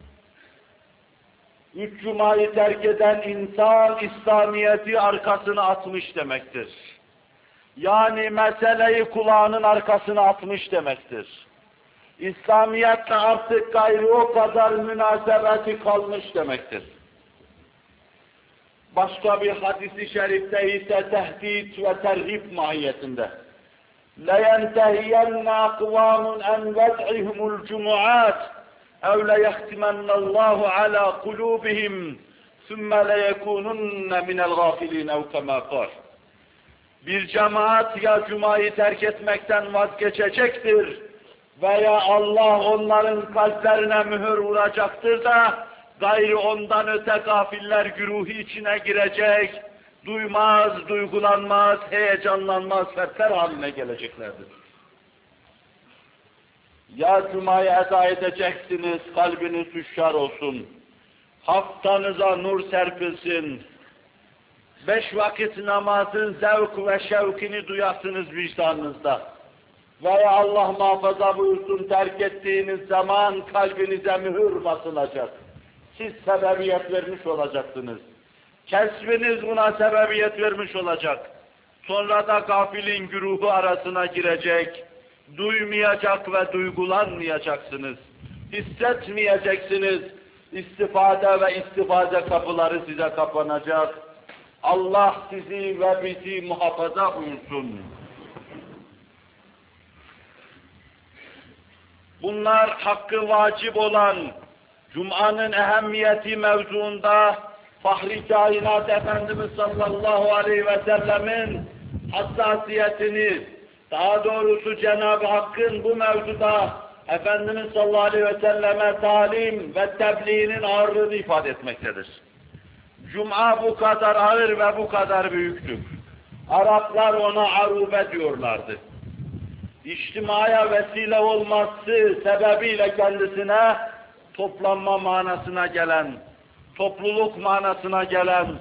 Üç cumayı terk eden insan İslamiyet'i arkasına atmış demektir. Yani meseleyi kulağının arkasına atmış demektir. İslamiyetle artık gayrı o kadar münasebeti kalmış demektir. Başka bir hadis-i şerifte ise tehdit ve terhip mahiyetinde. لَيَنْتَهِيَنَّ أَقْوَامٌ أَنْ وَدْعِهُمُ الْجُمُعَاتِ اَوْ لَيَخْتِمَنَّ اللّٰهُ عَلَى قُلُوبِهِمْ ثُمَّ لَيَكُونُنَّ مِنَ الْغَافِلِينَ اَوْ كَمَا قَالَ. Bir cemaat ya Cuma'yı terk etmekten vazgeçecektir veya Allah onların kalplerine mühür vuracaktır da gayrı ondan öte gafiller güruhu içine girecek, duymaz, duygulanmaz, heyecanlanmaz, fertler haline geleceklerdir. Ya Cuma'yı eda edeceksiniz, kalbiniz hüşyar olsun, haftanıza nur serpilsin, beş vakit namazın zevk ve şevkini duyasınız vicdanınızda. Veya Allah muhafaza buyursun terk ettiğiniz zaman kalbinize mühür basılacak. Siz sebebiyet vermiş olacaksınız. Kesbiniz buna sebebiyet vermiş olacak. Sonra da gafilin güruhu arasına girecek, duymayacak ve duygulanmayacaksınız. Hissetmeyeceksiniz. İstifade ve istifade kapıları size kapanacak. Allah sizi ve bizi muhafaza buyursun. Bunlar hakkı vacip olan Cuma'nın ehemmiyeti mevzuunda Fahri Kainat Efendimiz sallallahu aleyhi ve sellemin hassasiyetini, daha doğrusu Cenab-ı Hakk'ın bu mevzuda Efendimiz sallallahu aleyhi ve selleme talim ve tebliğinin ağırlığını ifade etmektedir. Cuma bu kadar ağır ve bu kadar büyüktür. Araplar ona arube diyorlardı. İçtimaya vesile olması sebebiyle kendisine toplanma manasına gelen, topluluk manasına gelen,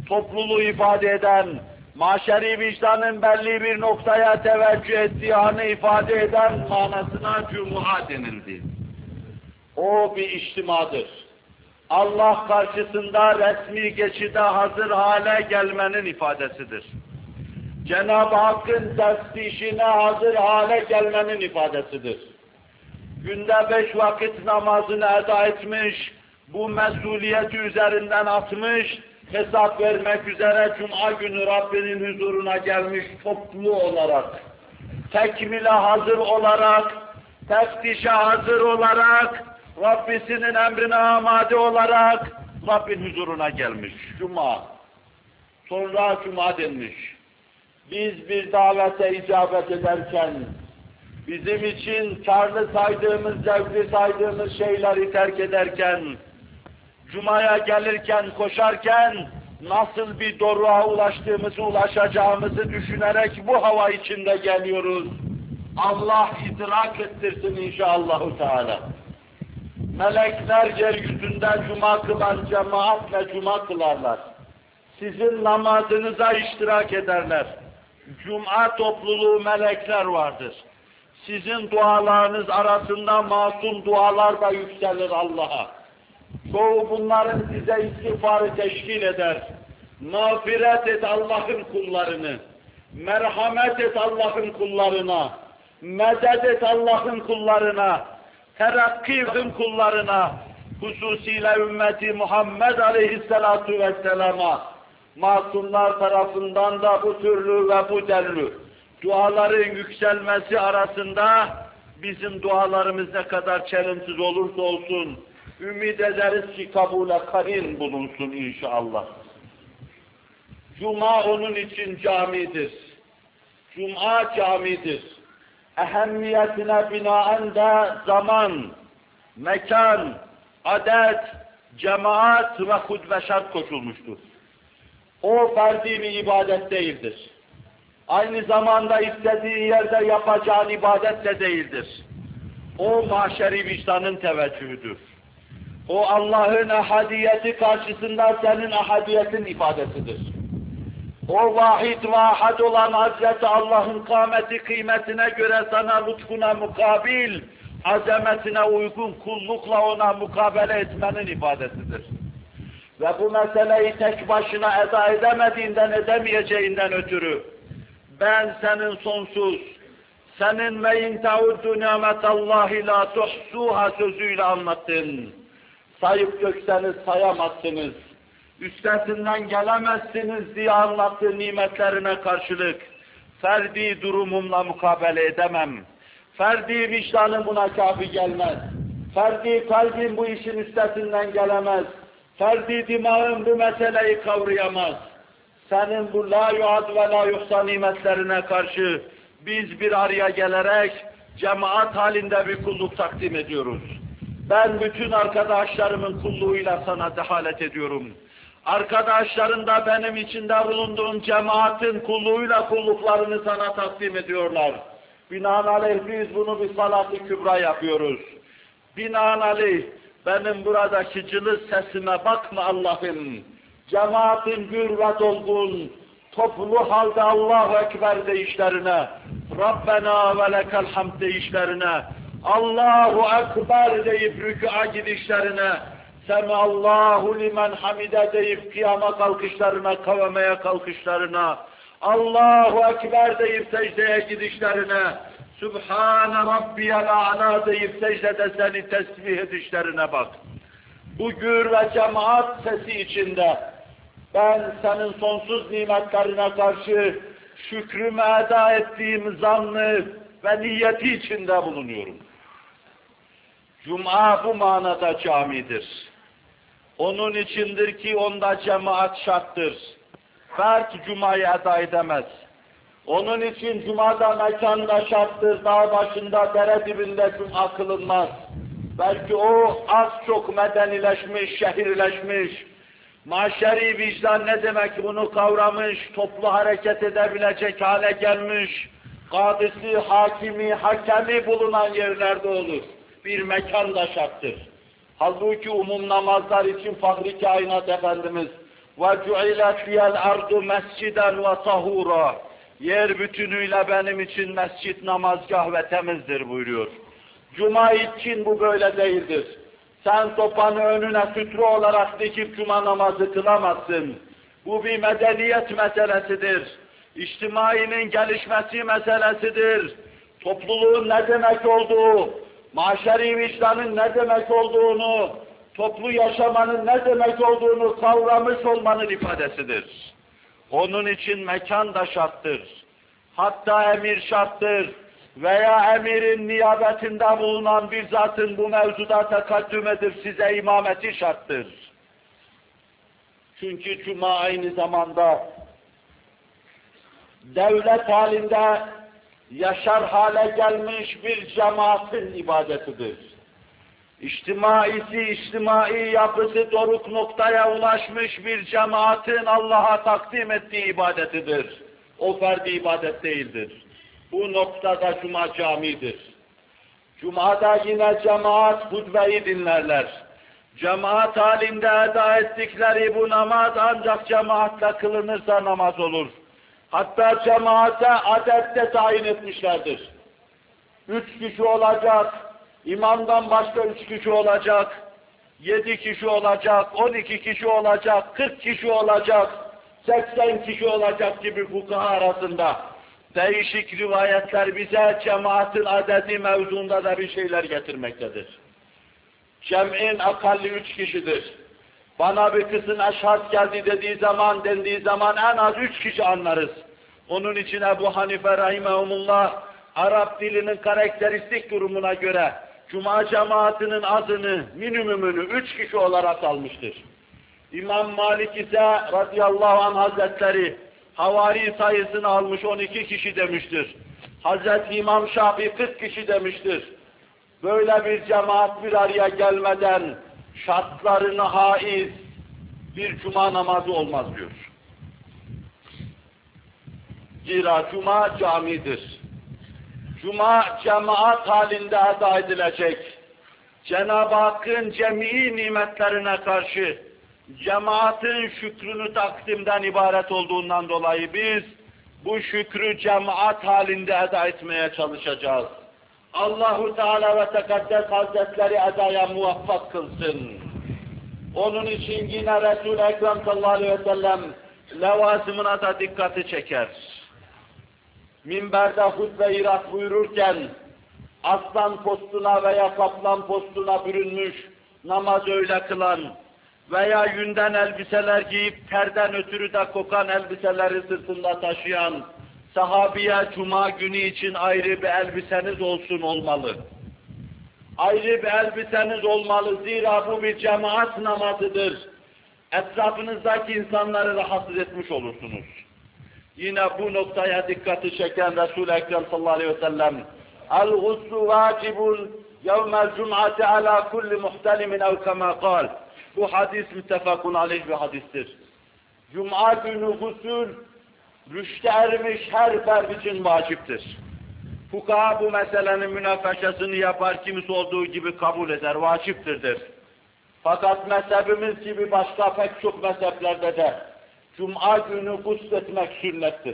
topluluğu ifade eden, maşeri vicdanın belli bir noktaya teveccüh ettiği anı ifade eden manasına cuma denildi. O bir içtimadır. Allah karşısında resmi geçide hazır hale gelmenin ifadesidir. Cenab-ı Hakk'ın teftişine hazır hale gelmenin ifadesidir. Günde beş vakit namazını eda etmiş, bu mesuliyeti üzerinden atmış, hesap vermek üzere Cuma günü Rabbinin huzuruna gelmiş toplu olarak, tekmile hazır olarak, teftişe hazır olarak, Rabbisinin emrine amade olarak Rabbin huzuruna gelmiş. Cuma. Sonra Cuma denmiş. Biz bir davete icabet ederken, bizim için karlı saydığımız, zevkli saydığımız şeyleri terk ederken, Cuma'ya gelirken, koşarken, nasıl bir doruğa ulaştığımızı, ulaşacağımızı düşünerek bu hava içinde geliyoruz. Allah idrak ettirsin inşallahü teala. Melekler yeryüzünde Cuma kılan cemaatle Cuma kılarlar. Sizin namazınıza iştirak ederler. Cuma topluluğu melekler vardır. Sizin dualarınız arasında masum dualar da yükselir Allah'a. Çoğu bunların size istiğfarı teşkil eder. Mağfiret et Allah'ın kullarını. Merhamet et Allah'ın kullarına. Medet et Allah'ın kullarına. Terakki edin kullarına. Hususiyle ümmeti Muhammed Aleyhisselatu Vesselam'a. Masumlar tarafından da bu türlü ve bu derlü duaların yükselmesi arasında bizim dualarımız ne kadar çelimsiz olursa olsun, ümid ederiz ki kabule karin bulunsun inşallah. Cuma onun için camidir. Cuma camidir. Ehemmiyetine binaen de zaman, mekan, adet, cemaat ve hutbe şart koşulmuştur. O ferdi bir ibadet değildir. Aynı zamanda istediği yerde yapacağın ibadet de değildir. O mahşeri vicdanın teveccühüdür. O Allah'ın ahadiyeti karşısında senin ahadiyetin ifadesidir. O vahid ve ahad olan Hazreti Allah'ın kâmeti kıymetine göre sana lütfuna mukabil, azametine uygun kullukla ona mukabele etmenin ifadesidir. Ve bu meseleyi tek başına eda edemediğinden, edemeyeceğinden ötürü, ben senin sonsuz, senin ve in ta'uddu nimetallahi la tuhsuha sözüyle anlattın. Sayıp dökseniz sayamazsınız. Üstesinden gelemezsiniz diye anlattığı nimetlerine karşılık ferdi durumumla mukabele edemem. Ferdi vicdanım buna kafi gelmez. Ferdi kalbim bu işin üstesinden gelemez. Ferdi dimağım bu meseleyi kavrayamaz. Senin bu la yuad ve la yuhsa nimetlerine karşı biz bir araya gelerek cemaat halinde bir kulluk takdim ediyoruz. Ben bütün arkadaşlarımın kulluğuyla sana dehalet ediyorum. Arkadaşların da benim içinde bulunduğum cemaatin kulluğuyla kulluklarını sana takdim ediyorlar. Binaenaleyh biz bunu bir salat-ı kübra yapıyoruz. Binaenaleyh benim buradaki cılız sesime bakma Allah'ım. Cemaatin gür ve dolgun, toplu halde Allahu Ekber deyişlerine, Rabbena ve lekel hamd deyişlerine, Allahu Ekber deyip rükûa gidişlerine, Semallahu limen hamide deyip kıyama kalkışlarına, kavamaya kalkışlarına, Allahu Ekber deyip secdeye gidişlerine, Sübhane Rabbiyel A'la deyip secdede seni tesbih edişlerine bak. Bu gür ve cemaat sesi içinde ben senin sonsuz nimetlerine karşı şükrümü eda ettiğim zannı ve niyeti içinde bulunuyorum. Cuma bu manada camidir. Onun içindir ki onda cemaat şarttır. Fert Cuma'yı eda edemez. Onun için Cuma'da mekanda şarttır, dağ başında, dere dibinde Cuma kılınmaz. Belki o az çok medenileşmiş, şehirleşmiş, maşeri vicdan ne demek bunu kavramış, toplu hareket edebilecek hale gelmiş, kadisi, hakimi, hakemi bulunan yerlerde olur. Bir mekan da şarttır. Halbuki umum namazlar için Fahri Kainat Efendimiz وَجُعِلَتْ لِيَ الْأَرْضُ مَسْجِدًا وَطَهُورًا. Yer bütünüyle benim için mescit, namazgah ve temizdir buyuruyor. Cuma için bu böyle değildir. Sen sopanı önüne sütre olarak dikip cuma namazı kılamazsın. Bu bir medeniyet meselesidir. İçtimainin gelişmesi meselesidir. Topluluğun ne demek olduğu, maşeri vicdanın ne demek olduğunu, toplu yaşamanın ne demek olduğunu kavramış olmanın ifadesidir. Onun için mekan da şarttır. Hatta emir şarttır. Veya emirin niyabetinde bulunan bir zatın bu mevzuda tekaddüm edip size imameti şarttır. Çünkü cuma aynı zamanda devlet halinde yaşar hale gelmiş bir cemaatin ibadetidir. İçtimaisi, içtimai yapısı doruk noktaya ulaşmış bir cemaatin Allah'a takdim ettiği ibadetidir. O ferdi ibadet değildir. Bu noktada cuma camidir. Cuma'da yine cemaat hutbeyi dinlerler. Cemaat halinde eda ettikleri bu namaz ancak cemaatle kılınırsa namaz olur. Hatta cemaate adette tayin etmişlerdir. Üç kişi olacak, imamdan başka üç kişi olacak, yedi kişi olacak, on iki kişi olacak, kırk kişi olacak, seksen kişi olacak gibi fukaha arasında değişik rivayetler bize cemaatin adedi mevzuunda da bir şeyler getirmektedir. Cem'in akalli üç kişidir. Bana bir kızın eşhad geldi dediği zaman, dendiği zaman en az üç kişi anlarız. Onun için Ebu Hanife rahimehumullah, Arap dilinin karakteristik durumuna göre Cuma cemaatinin adını, minimumunu üç kişi olarak almıştır. İmam Malik ise radıyallahu anh hazretleri havari sayısını almış on iki kişi demiştir. Hazreti İmam Şafii kırk kişi demiştir. Böyle bir cemaat bir araya gelmeden şartlarını haiz bir cuma namazı olmaz diyor. Zira cuma camidir. Cuma cemaat halinde eda edilecek. Cenab-ı Hakk'ın cemii nimetlerine karşı cemaatin şükrünü takdimden ibaret olduğundan dolayı biz bu şükrü cemaat halinde eda etmeye çalışacağız. Allahu Teala ve Tekaddes Hazretleri edaya muvaffak kılsın. Onun için yine Resul-i Ekrem sallallahu aleyhi ve sellem levazımına da dikkati çeker. Minberde hutbe-i irat buyururken aslan postuna veya kaplan postuna bürünmüş, namaz öyle kılan veya yünden elbiseler giyip terden ötürü de kokan elbiseleri sırtında taşıyan sahabiye cuma günü için ayrı bir elbiseniz olsun olmalı. Ayrı bir elbiseniz olmalı, zira bu bir cemaat namazıdır. Etrafınızdaki insanları rahatsız etmiş olursunuz. Yine bu noktaya dikkati çeken Resul-i Ekrem sallallahu aleyhi ve sellem el-guslu vacibun yevmel cum'ati ala kulli muhtelimin ev kema kal. Bu hadis müttefakun aleyh bir hadistir. Cuma günü gusül rüşte ermiş her ferd için vaciptir. Fukaha bu meselenin münakaşasını yapar, kimisi olduğu gibi kabul eder, vaciptirdir. Fakat mezhebimiz gibi başka pek çok mezheplerde de Cuma günü gusletmek sünnettir.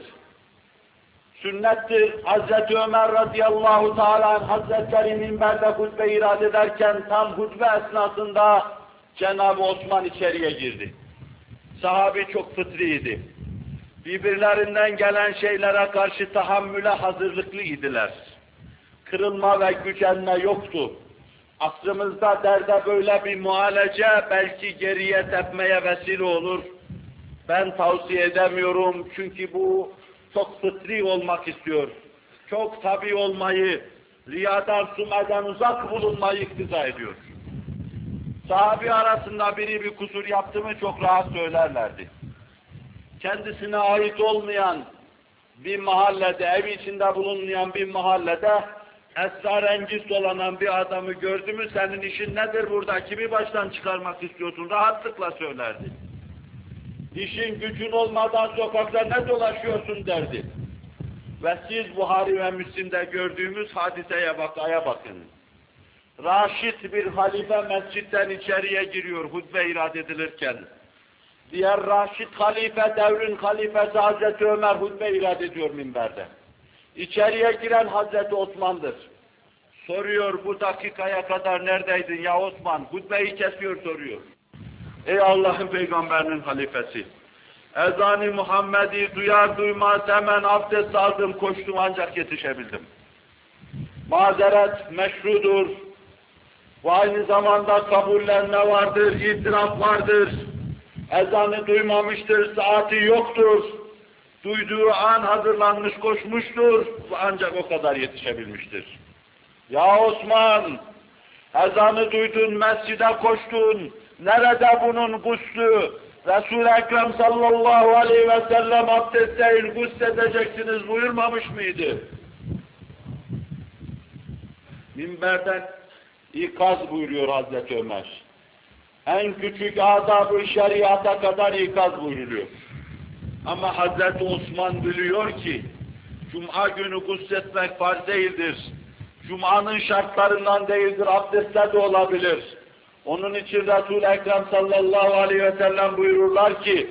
Sünnettir. Hazreti Ömer radıyallahu teala Hazretleri minberde hutbe irad ederken tam hutbe esnasında Cenab-ı Osman içeriye girdi. Sahabi çok fıtriydi. Birbirlerinden gelen şeylere karşı tahammüle hazırlıklı idiler. Kırılma ve gücenme yoktu. Aklımızda derde böyle bir muhalece belki geriye tepmeye vesile olur. Ben tavsiye edemiyorum çünkü bu çok fıtri olmak istiyor. Çok tabi olmayı, riyadan, sumeden uzak bulunmayı iktiza ediyor. Sahabi arasında biri bir kusur yaptı mı çok rahat söylerlerdi. Kendisine ait olmayan bir mahallede, ev içinde bulunmayan bir mahallede esrarengiz dolanan bir adamı gördü mü senin işin nedir burada, kimi baştan çıkarmak istiyorsun, rahatlıkla söylerdi. İşin gücün olmadan sokakta ne dolaşıyorsun derdi. Ve siz Buhari ve Müslim'de gördüğümüz hadiseye vakaya bakın. Raşid bir halife mescitten içeriye giriyor hutbe irad edilirken. Diğer Raşid halife, devrin halifesi Hazreti Ömer hutbe irad ediyor minberde. İçeriye giren Hazreti Osman'dır. Soruyor, bu dakikaya kadar neredeydin ya Osman? Hutbeyi kesiyor, soruyor. Ey Allah'ın peygamberinin halifesi! Ezan-ı Muhammed'i duyar duymaz hemen abdest aldım, koştum ancak yetişebildim. Mazeret meşrudur ve aynı zamanda kabullenme vardır, itiraf vardır. Ezanı duymamıştır, saati yoktur. Duyduğu an hazırlanmış koşmuştur ve ancak o kadar yetişebilmiştir. Ya Osman, ezanı duydun, mescide koştun, nerede bunun guslü? Resul-i Ekrem sallallahu aleyhi ve sellem abdest değil, gusledeceksiniz buyurmamış mıydı? Minberden ikaz buyuruyor Hazreti Ömer. En küçük adab-ı şeriata kadar ikaz buyuruyor. Ama Hazreti Osman biliyor ki, Cuma günü gusletmek farz değildir. Cuma'nın şartlarından değildir, abdestle de olabilir. Onun için Resul-i Ekrem sallallahu aleyhi ve sellem buyururlar ki,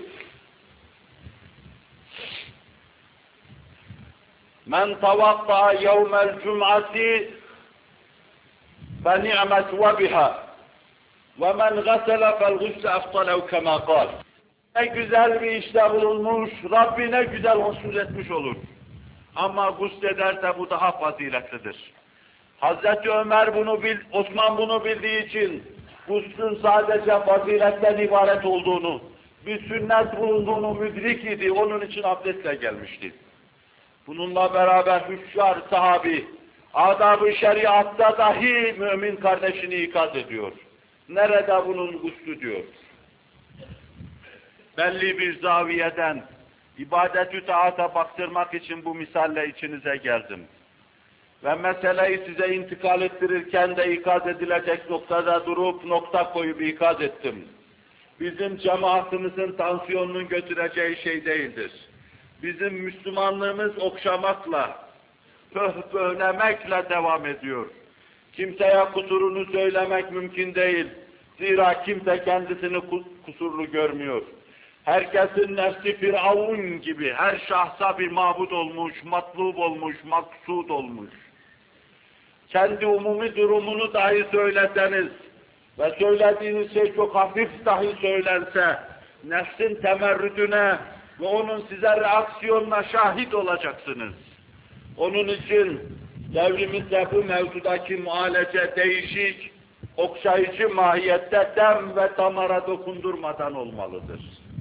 Men tavakta yevmel cum'ati fe ni'met ve biha ve men gasele fel gusle eftalev kema kal. Ne güzel bir işte bulunmuş, Rabbi ne güzel husul etmiş olur. Ama guslederse bu daha faziletlidir. Hazreti Ömer bunu bil, Osman bunu bildiği için guslün sadece faziletten ibaret olduğunu, bir sünnet bulunduğunu müdrik idi, onun için abdestle gelmişti. Bununla beraber hüşyar sahabi, adab-ı şeriatta dahi mümin kardeşini ikaz ediyor. Nerede bunun guslü diyor. Belli bir zaviyeden ibadet-ü taata baktırmak için bu misalle içinize geldim. Ve meseleyi size intikal ettirirken de ikaz edilecek noktada durup nokta koyup ikaz ettim. Bizim cemaatimizin tansiyonunun götüreceği şey değildir. Bizim Müslümanlığımız okşamakla, pöhpöhlemekle devam ediyor. Kimseye kusurunu söylemek mümkün değil. Zira kimse kendisini kusurlu görmüyor. Herkesin nefsi Firavun gibi her şahsa bir mabut olmuş, matlub olmuş, maksud olmuş. Kendi umumi durumunu dahi söyleseniz ve söylediğiniz şey çok hafif dahi söylense, nefsin temerrüdüne ve onun size reaksiyonuna şahit olacaksınız. Onun için devrimizde bu mevzudaki muhalece değişik, okşayıcı mahiyette dem ve damara dokundurmadan olmalıdır.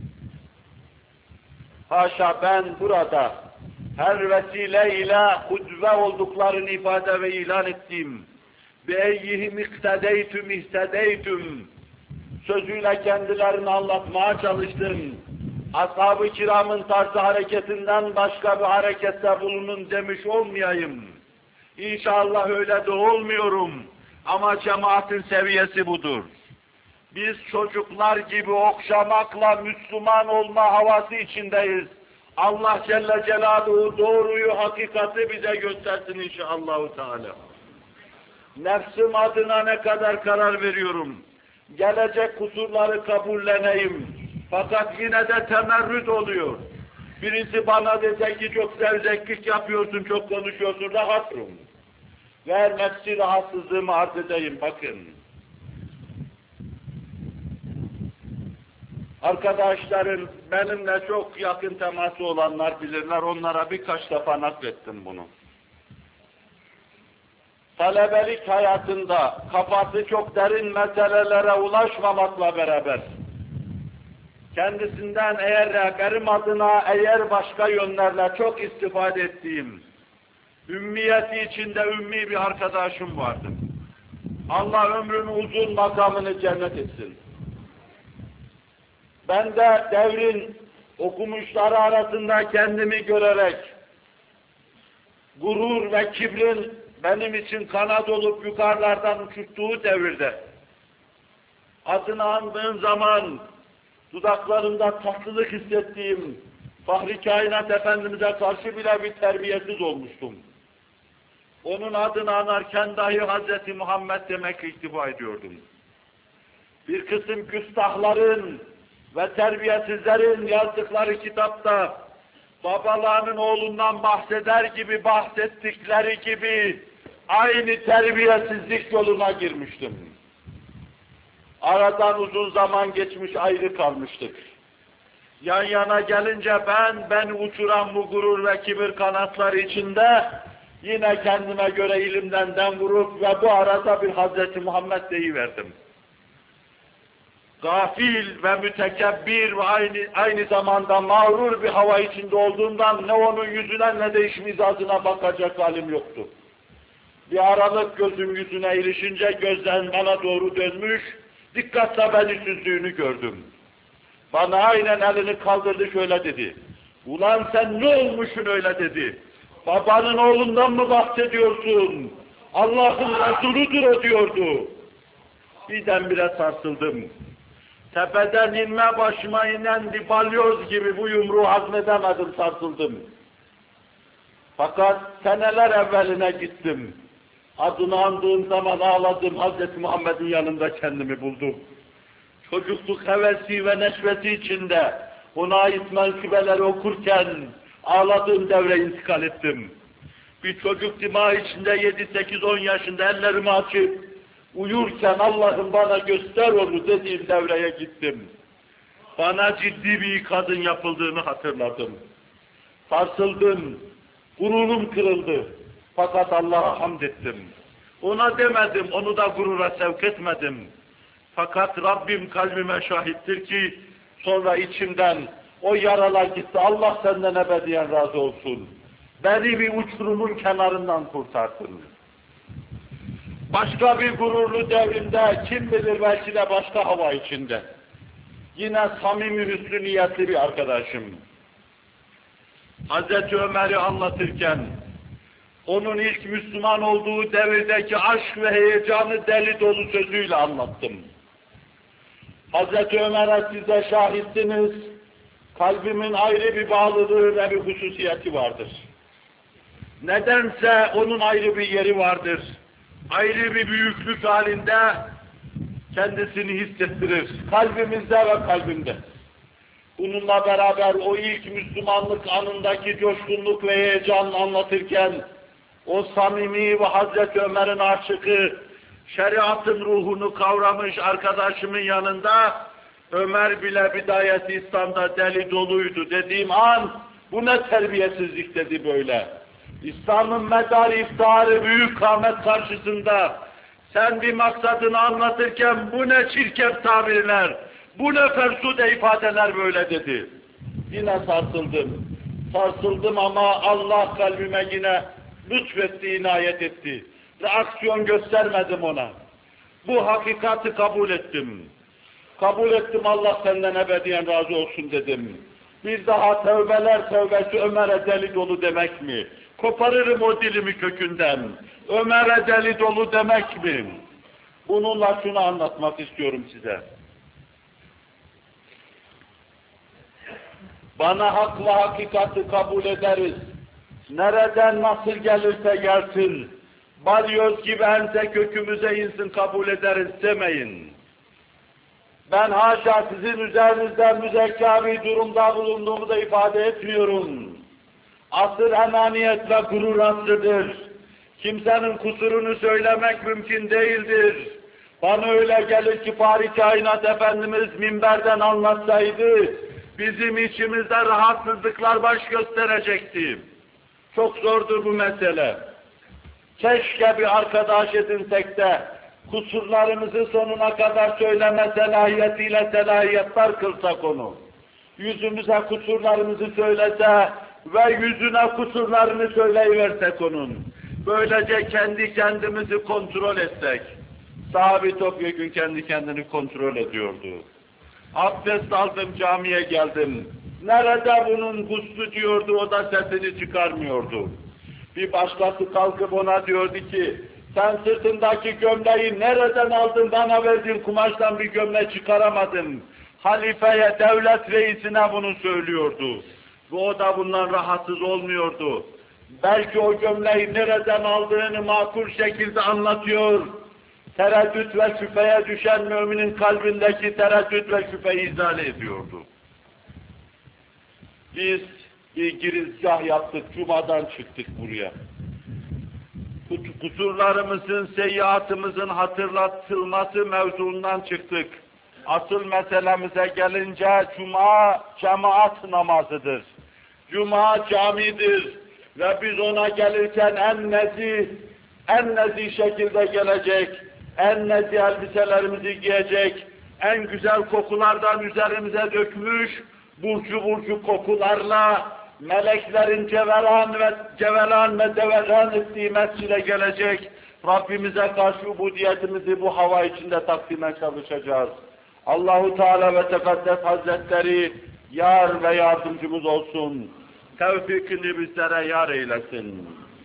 Haşa ben burada her vesile ile hudve olduklarını ifade ve ilan ettiğim beyyihim iktedeytüm ihtedeytüm sözüyle kendilerini anlatmaya çalıştım. Ashab-ı kiramın tarzı hareketinden başka bir harekette bulunun demiş olmayayım. İnşallah öyle de olmuyorum. Ama cemaatin seviyesi budur. Biz çocuklar gibi okşamakla Müslüman olma havası içindeyiz. Allah Celle Celaluhu doğruyu, hakikati bize göstersin inşallahü teala. Nefsim adına ne kadar karar veriyorum. Gelecek kusurları kabulleneyim. Fakat yine de temerrüt oluyor. Birisi bana dese ki çok zevzeklik yapıyorsun, çok konuşuyorsun, rahatım. Ve nefsi rahatsızlığımı arz edeyim, bakın. Arkadaşlarım, benimle çok yakın teması olanlar bilirler, onlara birkaç defa naklettim bunu. Talebelik hayatında kafası çok derin meselelere ulaşmamakla beraber, kendisinden eğer benim adına eğer başka yönlerle çok istifade ettiğim, ümmiyeti içinde ümmi bir arkadaşım vardı. Allah ömrünü uzun, makamını cennet etsin. Ben de devrin okumuşları arasında kendimi görerek, gurur ve kibrin benim için kanat olup yukarılardan uçurttuğu devirde, adını andığım zaman dudaklarımda tatlılık hissettiğim Fahri Kainat Efendimiz'e karşı bile bir terbiyesiz olmuştum. Onun adını anarken dahi Hazreti Muhammed demek iktifa ediyordum. Bir kısım küstahların ve terbiyesizlerin yazdıkları kitapta babalarının oğlundan bahseder gibi bahsettikleri gibi aynı terbiyesizlik yoluna girmiştim. Aradan uzun zaman geçmiş, ayrı kalmıştık. Yan yana gelince ben, beni uçuran bu gurur ve kibir kanatları içinde yine kendime göre ilimden dem vurup ve bu arada bir Hazreti Muhammed deyiverdim. Gafil ve mütekebbir ve aynı, aynı zamanda mağrur bir hava içinde olduğundan ne onun yüzüne ne de iş mizazına bakacak halim yoktu. Bir aralık gözüm yüzüne ilişince gözden bana doğru dönmüş, dikkatle beni süzdüğünü gördüm. Bana aynen elini kaldırdı, şöyle dedi. Ulan sen ne olmuşsun öyle dedi. Babanın oğlundan mı bahsediyorsun? Allah'ın Resuludur o diyordu. Birdenbire sarsıldım. Tepeden inme başıma inen bir balyoz gibi bu yumruğu hazmedemedim, sarsıldım. Fakat seneler evveline gittim. Adını andığım zaman ağladım, Hazreti Muhammed'in yanında kendimi buldum. Çocukluk hevesi ve neşvesi içinde ona ait menkıbeleri okurken ağladığım devre intikal ettim. Bir çocuk dima içinde yedi sekiz on yaşında ellerimi açıp uyurken Allah'ım bana göster onu dediğim devreye gittim. Bana ciddi bir kadın yapıldığını hatırladım. Sarsıldım, gururum kırıldı. Fakat Allah'a hamd ettim. Ona demedim, onu da gurura sevk etmedim. Fakat Rabbim kalbime şahittir ki sonra içimden o yaralar gitti. Allah senden ebediyen razı olsun. Beni bir uçurumun kenarından kurtardın. Başka bir gururlu devrimde, kim bilir belki de başka hava içinde. Yine samimi hüsnü niyetli bir arkadaşım. Hazreti Ömer'i anlatırken, onun ilk Müslüman olduğu devirdeki aşk ve heyecanı deli dolu sözüyle anlattım. Hazreti Ömer'e size şahitsiniz, kalbimin ayrı bir bağlılığı ve bir hususiyeti vardır. Nedense onun ayrı bir yeri vardır. Ayrı bir büyüklük halinde kendisini hissettirir. Kalbimizde ve kalbimde. Bununla beraber o ilk Müslümanlık anındaki coşkunluk ve heyecanını anlatırken o samimi ve Hazreti Ömer'in aşıkı, şeriatın ruhunu kavramış arkadaşımın yanında Ömer bile bidayet-i İslam'da deli doluydu dediğim an bu ne terbiyesizlik dedi böyle. İslam'ın medarı iftiharı büyük kâmet karşısında sen bir maksadını anlatırken bu ne çirkef tabirler, bu ne fersude ifadeler böyle dedi. Yine sarsıldım. Sarsıldım ama Allah kalbime yine lütfetti, inayet etti. Reaksiyon göstermedim ona. Bu hakikati kabul ettim. Kabul ettim, Allah senden ebediyen razı olsun dedim. Bir daha tövbeler tövbesi Ömer'e deli dolu demek mi? Koparırım o dilimi kökünden. Ömer'e deli dolu demek mi? Bununla şunu anlatmak istiyorum size. Bana hak ve hakikati kabul ederiz. Nereden nasıl gelirse gelsin, balyoz gibi ense kökümüze insin kabul ederiz demeyin. Ben haşa sizin üzerinizden müzekka bir durumda bulunduğumu da ifade etmiyorum. Asır enaniyet ve gurur asrıdır. Kimsenin kusurunu söylemek mümkün değildir. Bana öyle gelir ki Fahri Kainat Efendimiz minberden anlatsaydı, bizim içimizde rahatsızlıklar baş gösterecekti. Çok zordur bu mesele. Keşke bir arkadaş edinsek de kusurlarımızı sonuna kadar söyleme selahiyetiyle selahiyetler kılsak onu. Yüzümüze kusurlarımızı söylese ve yüzüne kusurlarını söyleyiversek onun. Böylece kendi kendimizi kontrol etsek. Sahabe topyekun kendi kendini kontrol ediyordu. Abdest aldım, camiye geldim. Nerede bunun guslu diyordu, o da sesini çıkarmıyordu. Bir başkası kalkıp ona diyordu ki, sen sırtındaki gömleği nereden aldın, bana verdiğin kumaştan bir gömlek çıkaramadın. Halifeye, devlet reisine bunu söylüyordu. Ve o da bundan rahatsız olmuyordu. Belki o gömleği nereden aldığını makul şekilde anlatıyor. tereddüt ve şüpheye düşen müminin kalbindeki tereddüt ve şüpheyi izale ediyordu. Biz bir girizgah yaptık, Cuma'dan çıktık buraya. Kusurlarımızın, seyyiatımızın hatırlatılması mevzuundan çıktık. Asıl meselemize gelince Cuma cemaat namazıdır. Cuma camidir ve biz ona gelirken en nezih, en nezih şekilde gelecek, en nezih elbiselerimizi giyecek, en güzel kokulardan üzerimize dökmüş, burcu burcu kokularla, meleklerin cevelan ve cevelan ve develan ettiği mescide gelecek, Rabbimize karşı ubudiyetimizi bu hava içinde takdime çalışacağız. Allahu Teala ve Tekaddes Hazretleri yar ve yardımcımız olsun. Tevfikini bizlere yar eylesin.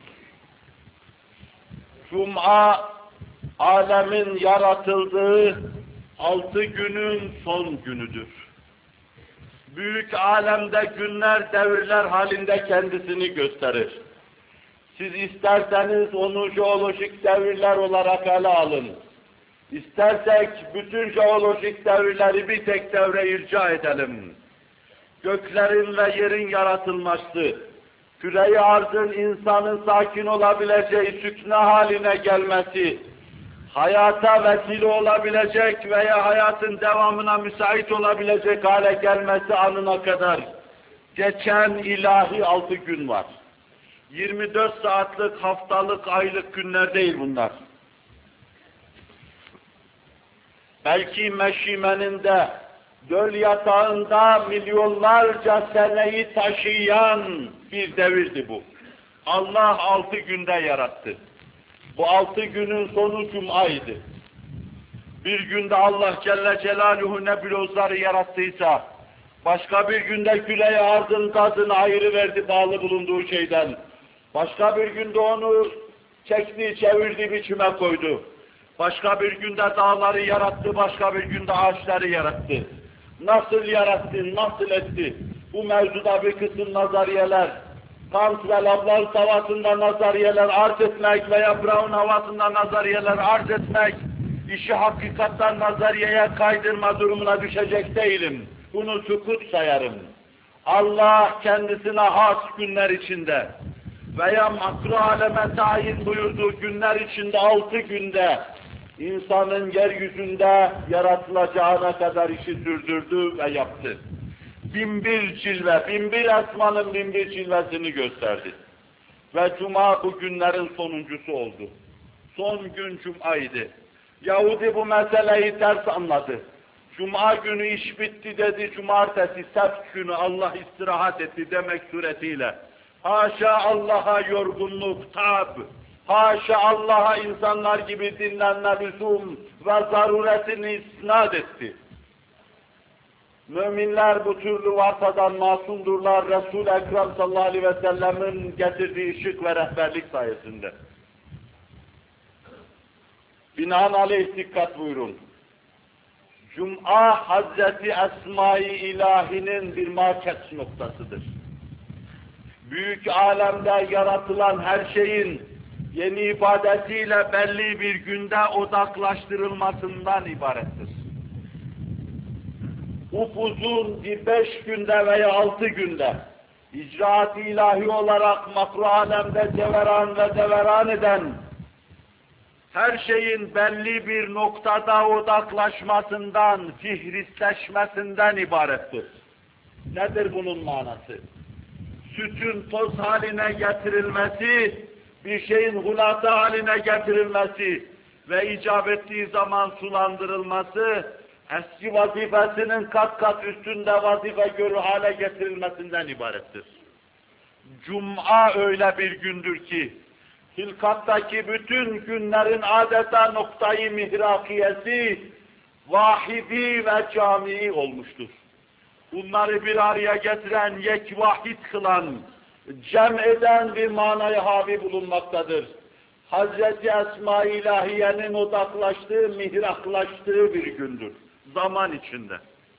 Cuma, alemin yaratıldığı altı günün son günüdür. Büyük alemde günler, devirler halinde kendisini gösterir. Siz isterseniz onu jeolojik devirler olarak ele alın. İstersek bütün jeolojik devirleri bir tek devre irca edelim. Göklerin ve yerin yaratılması, küre-i arzın insanın sakin olabileceği sükne haline gelmesi, hayata vesile olabilecek veya hayatın devamına müsait olabilecek hale gelmesi anına kadar geçen ilahi altı gün var. yirmi dört saatlik, haftalık, aylık günler değil bunlar. Belki meşimeninde, göl yatağında milyonlarca seneyi taşıyan bir devirdi bu. Allah altı günde yarattı. Bu altı günün sonu Cuma'ydı. Bir günde Allah Celle Celaluhu nebulozları yarattıysa, başka bir günde küre-i arzın tadını ayrı verdi bağlı bulunduğu şeyden. Başka bir günde onu çekti, çevirdi, biçime koydu. Başka bir günde dağları yarattı, başka bir günde ağaçları yarattı. Nasıl yarattı, nasıl etti? Bu mevzuda bir kısım nazariyeler, Kant ve Laplace havasında nazariyeler arz etmek veya Brown havasında nazariyeler arz etmek, işi hakikattan nazariyeye kaydırma durumuna düşecek değilim. Bunu sükut sayarım. Allah kendisine has günler içinde veya makru aleme tayin buyurduğu günler içinde altı günde insanın yeryüzünde yaratılacağına kadar işi sürdürdü ve yaptı. Bin bir cilve, bin bir esmanın bin bir cilvesini gösterdi. Ve Cuma bu günlerin sonuncusu oldu. Son gün Cuma'ydı. Yahudi bu meseleyi ters anladı. Cuma günü iş bitti dedi, cumartesi, sebt günü Allah istirahat etti demek suretiyle. Haşa Allah'a yorgunluk, tab, haşa Allah'a insanlar gibi dinlenme lüzum ve zaruretini isnat etti. Müminler bu türlü varsadan masumdurlar Resul-i Ekrem sallallahu aleyhi ve sellem'in getirdiği ışık ve rehberlik sayesinde. Binaenaleyh dikkat buyurun. Cuma Hazreti Esma-i İlahi'nin bir market noktasıdır. Büyük alemde yaratılan her şeyin yeni ibadetiyle belli bir günde odaklaştırılmasından ibarettir. Upuzun bir beş günde veya altı günde icraat-ı ilahi olarak makru alemde ceveran ve deveran eden her şeyin belli bir noktada odaklaşmasından, fihristleşmesinden ibarettir. Nedir bunun manası? Sütün toz haline getirilmesi, bir şeyin hulata haline getirilmesi ve icap ettiği zaman sulandırılması, eski vazifesinin kat kat üstünde vazife görür hale getirilmesinden ibarettir. Cuma öyle bir gündür ki, hilkattaki bütün günlerin adeta noktayı mihrakiyesi, vahidi ve camii olmuştur. Bunları bir araya getiren, yek vahid kılan, cem eden bir manayı havi bulunmaktadır. Hazreti Esma-i İlahiye'nin odaklaştığı, mihraklaştığı bir gündür, zaman içinde.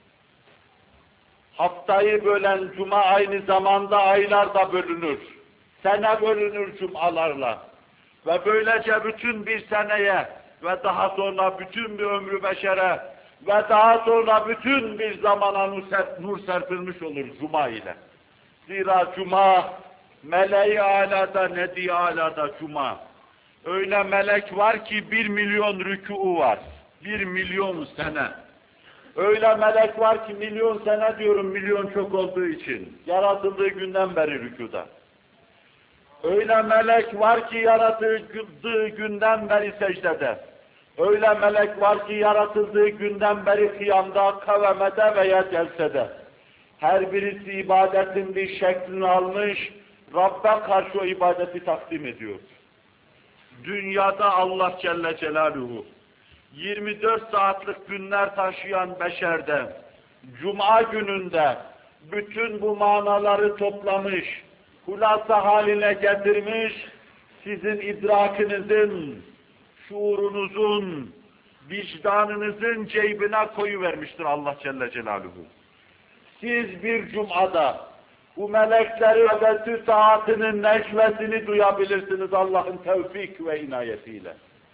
Haftayı bölen cuma aynı zamanda aylarda bölünür. Sene bölünür cumalarla. Ve böylece bütün bir seneye ve daha sonra bütün bir ömrü beşere ve daha sonra bütün bir zamana nur, ser, nur serpilmiş olur Cuma ile. Zira Cuma, meleği alada, nedi alada Cuma. Öyle melek var ki bir milyon rükû var. Bir milyon sene. Öyle melek var ki milyon sene diyorum, milyon çok olduğu için. Yaratıldığı günden beri rükûda. Öyle melek var ki yaratıldığı günden beri secdede. Öyle melek var ki yaratıldığı günden beri kıyamda, kavemede veya celsede. Her birisi ibadetin bir şeklini almış, Rabb'e karşı o ibadeti takdim ediyor. Dünyada Allah Celle Celaluhu, yirmi dört saatlik günler taşıyan beşerde, Cuma gününde bütün bu manaları toplamış, hulasa haline getirmiş, sizin idrakinizin, şuurunuzun, vicdanınızın ceybine koyuvermiştir Allah Celle Celaluhu. Siz bir Cuma'da bu melekleri ve saatinin neşvesini duyabilirsiniz Allah'ın tevfik ve inayetiyle.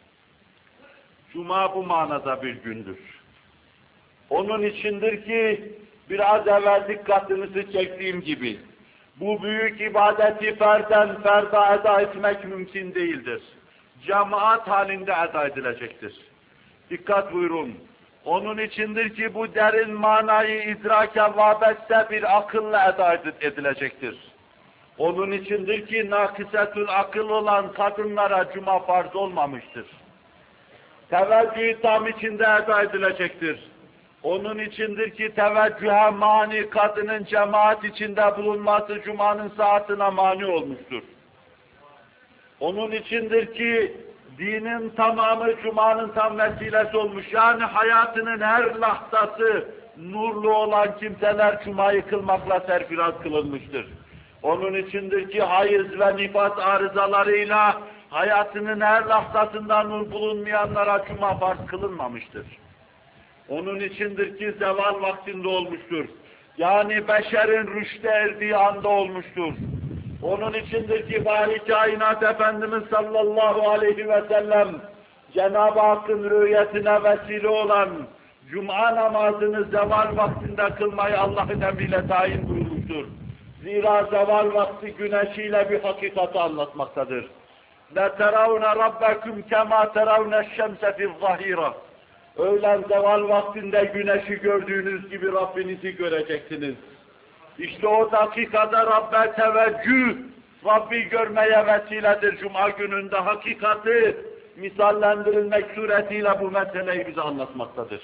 Cuma bu manada bir gündür. Onun içindir ki biraz evvel dikkatinizi çektiğim gibi bu büyük ibadeti ferden ferda eda etmek mümkün değildir. Cemaat halinde eda edilecektir. Dikkat buyurun. Onun içindir ki bu derin manayı idrake vabeste bir akılla eda edilecektir. Onun içindir ki nakisetül akıl olan kadınlara cuma farz olmamıştır. Teveccüh tam içinde eda edilecektir. Onun içindir ki teveccühe mani kadının cemaat içinde bulunması cumanın saatine mani olmuştur. Onun içindir ki dinin tamamı Cuma'nın tam vesilesi olmuş. Yani hayatının her lahtası nurlu olan kimseler Cuma'yı kılmakla serfiraz kılınmıştır. Onun içindir ki hayız ve nifas arızalarıyla hayatının her lahtasında nur bulunmayanlara Cuma farz kılınmamıştır. Onun içindir ki zeval vaktinde olmuştur. Yani beşerin rüşte erdiği anda olmuştur. Onun içindir ki bari kainat Efendimiz sallallahu aleyhi ve sellem Cenab-ı Hakk'ın rüyetine vesile olan Cuma namazını zeval vaktinde kılmayı Allah'ın emriyle tayin buyurmuştur. Zira zeval vakti güneşiyle bir hakikati anlatmaktadır. لَتَرَوْنَ رَبَّكُمْ كَمَا تَرَوْنَ الشَّمْسَ فِي الظَّهِيرَةِ Öğlen zeval vaktinde güneşi gördüğünüz gibi Rabbinizi göreceksiniz. İşte o dakikada Rabbe teveccüh, Rabbi görmeye vesiledir. Cuma gününde hakikati misallendirilmek suretiyle bu meseleyi bize anlatmaktadır.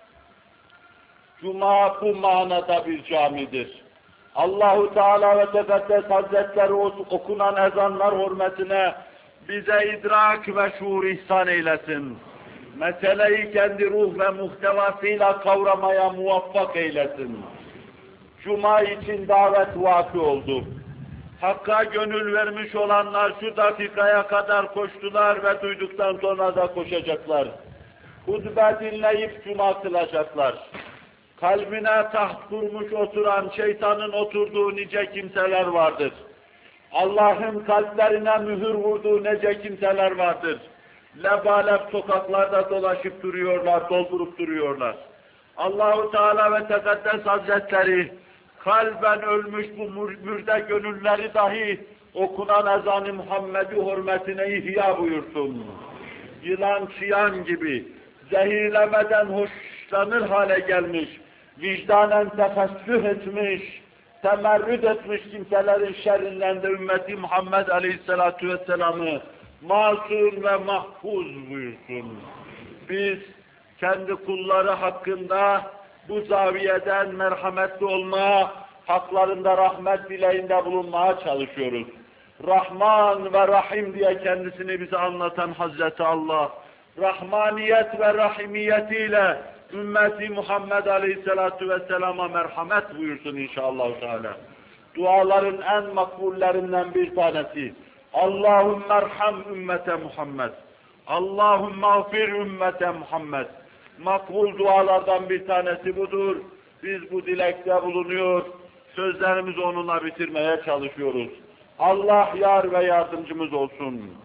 Cuma bu manada bir camidir. Allahu Teala ve Tekaddes Hazretleri okunan ezanlar hürmetine bize idrak ve şuur ihsan eylesin. Meseleyi kendi ruh ve muhtevasıyla kavramaya muvaffak eylesin. Cuma için davet vakı oldu. Hakka gönül vermiş olanlar şu dakikaya kadar koştular ve duyduktan sonra da koşacaklar. Hutbe dinleyip cuma kılacaklar. Kalbine taht kurmuş oturan, şeytanın oturduğu nice kimseler vardır. Allah'ın kalplerine mühür vurduğu nice kimseler vardır. Lebalep sokaklarda dolaşıp duruyorlar, doldurup duruyorlar. Allahu Teala ve Tekaddes Hazretleri kalben ölmüş bu mürde gönülleri dahi okunan ezan-ı Muhammed'i hürmetine ihya buyursun. Yılan çıyan gibi zehirlemeden hoşlanır hale gelmiş, vicdanen tefessüh etmiş, temerrüt etmiş kimselerin şerrinden de ümmeti Muhammed Aleyhisselatü Vesselam'ı masum ve mahfuz buyursun. Biz kendi kulları hakkında bu zaviyeden merhametli olmaya, haklarında rahmet dileğinde bulunmaya çalışıyoruz. Rahman ve Rahim diye kendisini bize anlatan Hazreti Allah, rahmaniyet ve rahimiyetiyle ümmeti Muhammed Aleyhisselatü Vesselam'a merhamet buyursun inşallah. Duaların en makbullerinden bir tanesi. Allahümme erham ümmete Muhammed. Allahümme afir ümmete Muhammed. Makbul dualardan bir tanesi budur. Biz bu dilekte bulunuyor, sözlerimizi onunla bitirmeye çalışıyoruz. Allah yar ve yardımcımız olsun.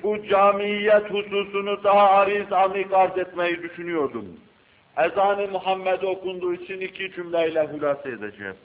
bu camiyet hususunu daha ariz amik arz etmeyi düşünüyordum. Ezan-ı Muhammed okunduğu için iki cümleyle hülasa edeceğim.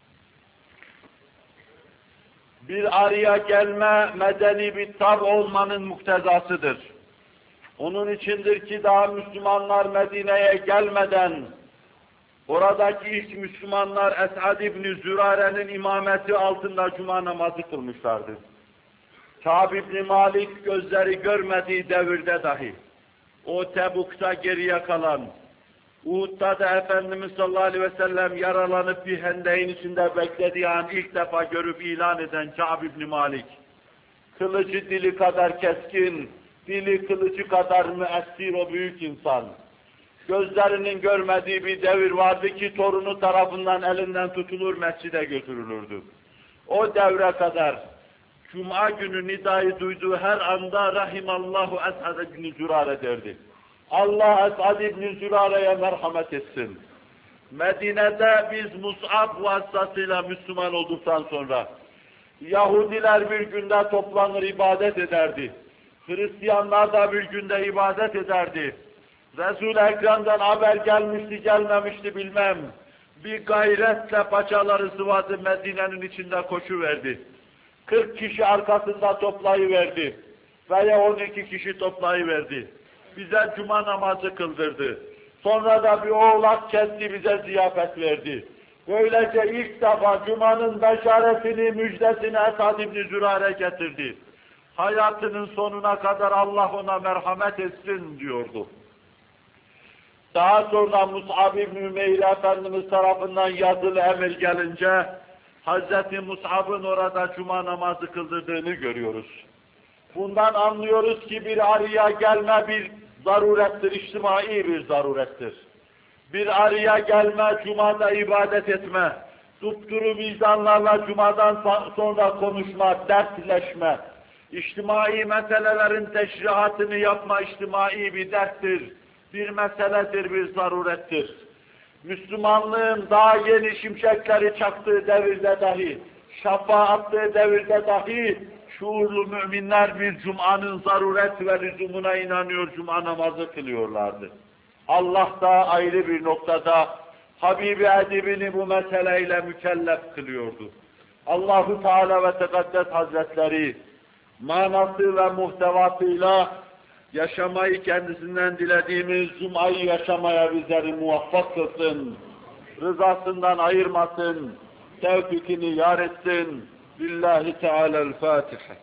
Bir araya gelme, medeni bir tab olmanın muktezasıdır. Onun içindir ki daha Müslümanlar Medine'ye gelmeden, oradaki ilk Müslümanlar Es'ad İbni Zürare'nin imameti altında cuma namazı kılmışlardı. Kâb İbni Malik gözleri görmediği devirde dahi, o Tebuk'ta geriye kalan, Uhud'da da Efendimiz sallallahu aleyhi ve sellem yaralanıp bir hendeğin içinde beklediği an ilk defa görüp ilan eden Kâb İbni Malik, kılıcı dili kadar keskin, dili kılıcı kadar müessir o büyük insan, gözlerinin görmediği bir devir vardı ki torunu tarafından elinden tutulur, mescide götürülürdü. O devre kadar Cuma günü nidayı duyduğu her anda Rahimallahu Es'ad İbni Zürare derdi. Allah Es'ad İbni Zürare'ye merhamet etsin. Medine'de biz Mus'ab vasıtasıyla Müslüman olduktan sonra Yahudiler bir günde toplanır ibadet ederdi. Hristiyanlar da bir günde ibadet ederdi. Resul-i Ekrem'den haber gelmişti gelmemişti bilmem. Bir gayretle paçaları sıvadı, Medine'nin içinde koşuverdi. kırk kişi arkasında toplayıverdi. Veya on iki kişi toplayıverdi. Bize cuma namazı kıldırdı. Sonra da bir oğlak kesti, bize ziyafet verdi. Böylece ilk defa cumanın beşaretini, müjdesini Es'ad İbni Zürare getirdi. Hayatının sonuna kadar Allah ona merhamet etsin diyordu. Daha sonra Mus'ab İbni Ümeyr Efendimiz tarafından yazılı emir gelince Hazreti Mus'ab'ın orada cuma namazı kıldırdığını görüyoruz. Bundan anlıyoruz ki bir araya gelme bir zarurettir, içtimai bir zarurettir. Bir araya gelme, cumada ibadet etme, dupduru vicdanlarla cumadan sonra konuşma, dertleşme, içtimai meselelerin teşrihatını yapma içtimai bir derttir, bir meseledir, bir zarurettir. Müslümanlığın daha yeni şimşekleri çaktığı devirde dahi, şafa attığı devirde dahi, şuurlu müminler bir cumanın zaruret ve lüzumuna inanıyor, cuma namazı kılıyorlardı. Allah da ayrı bir noktada Habibi edibini bu meseleyle mükellef kılıyordu. Allahu Teala ve Tekaddes Hazretleri manası ve muhtevasıyla yaşamayı kendisinden dilediğimiz cumayı yaşamaya bizleri muvaffak kılsın, rızasından ayırmasın, tevfikini yar etsin. Lillahi Teala'l-Fatiha.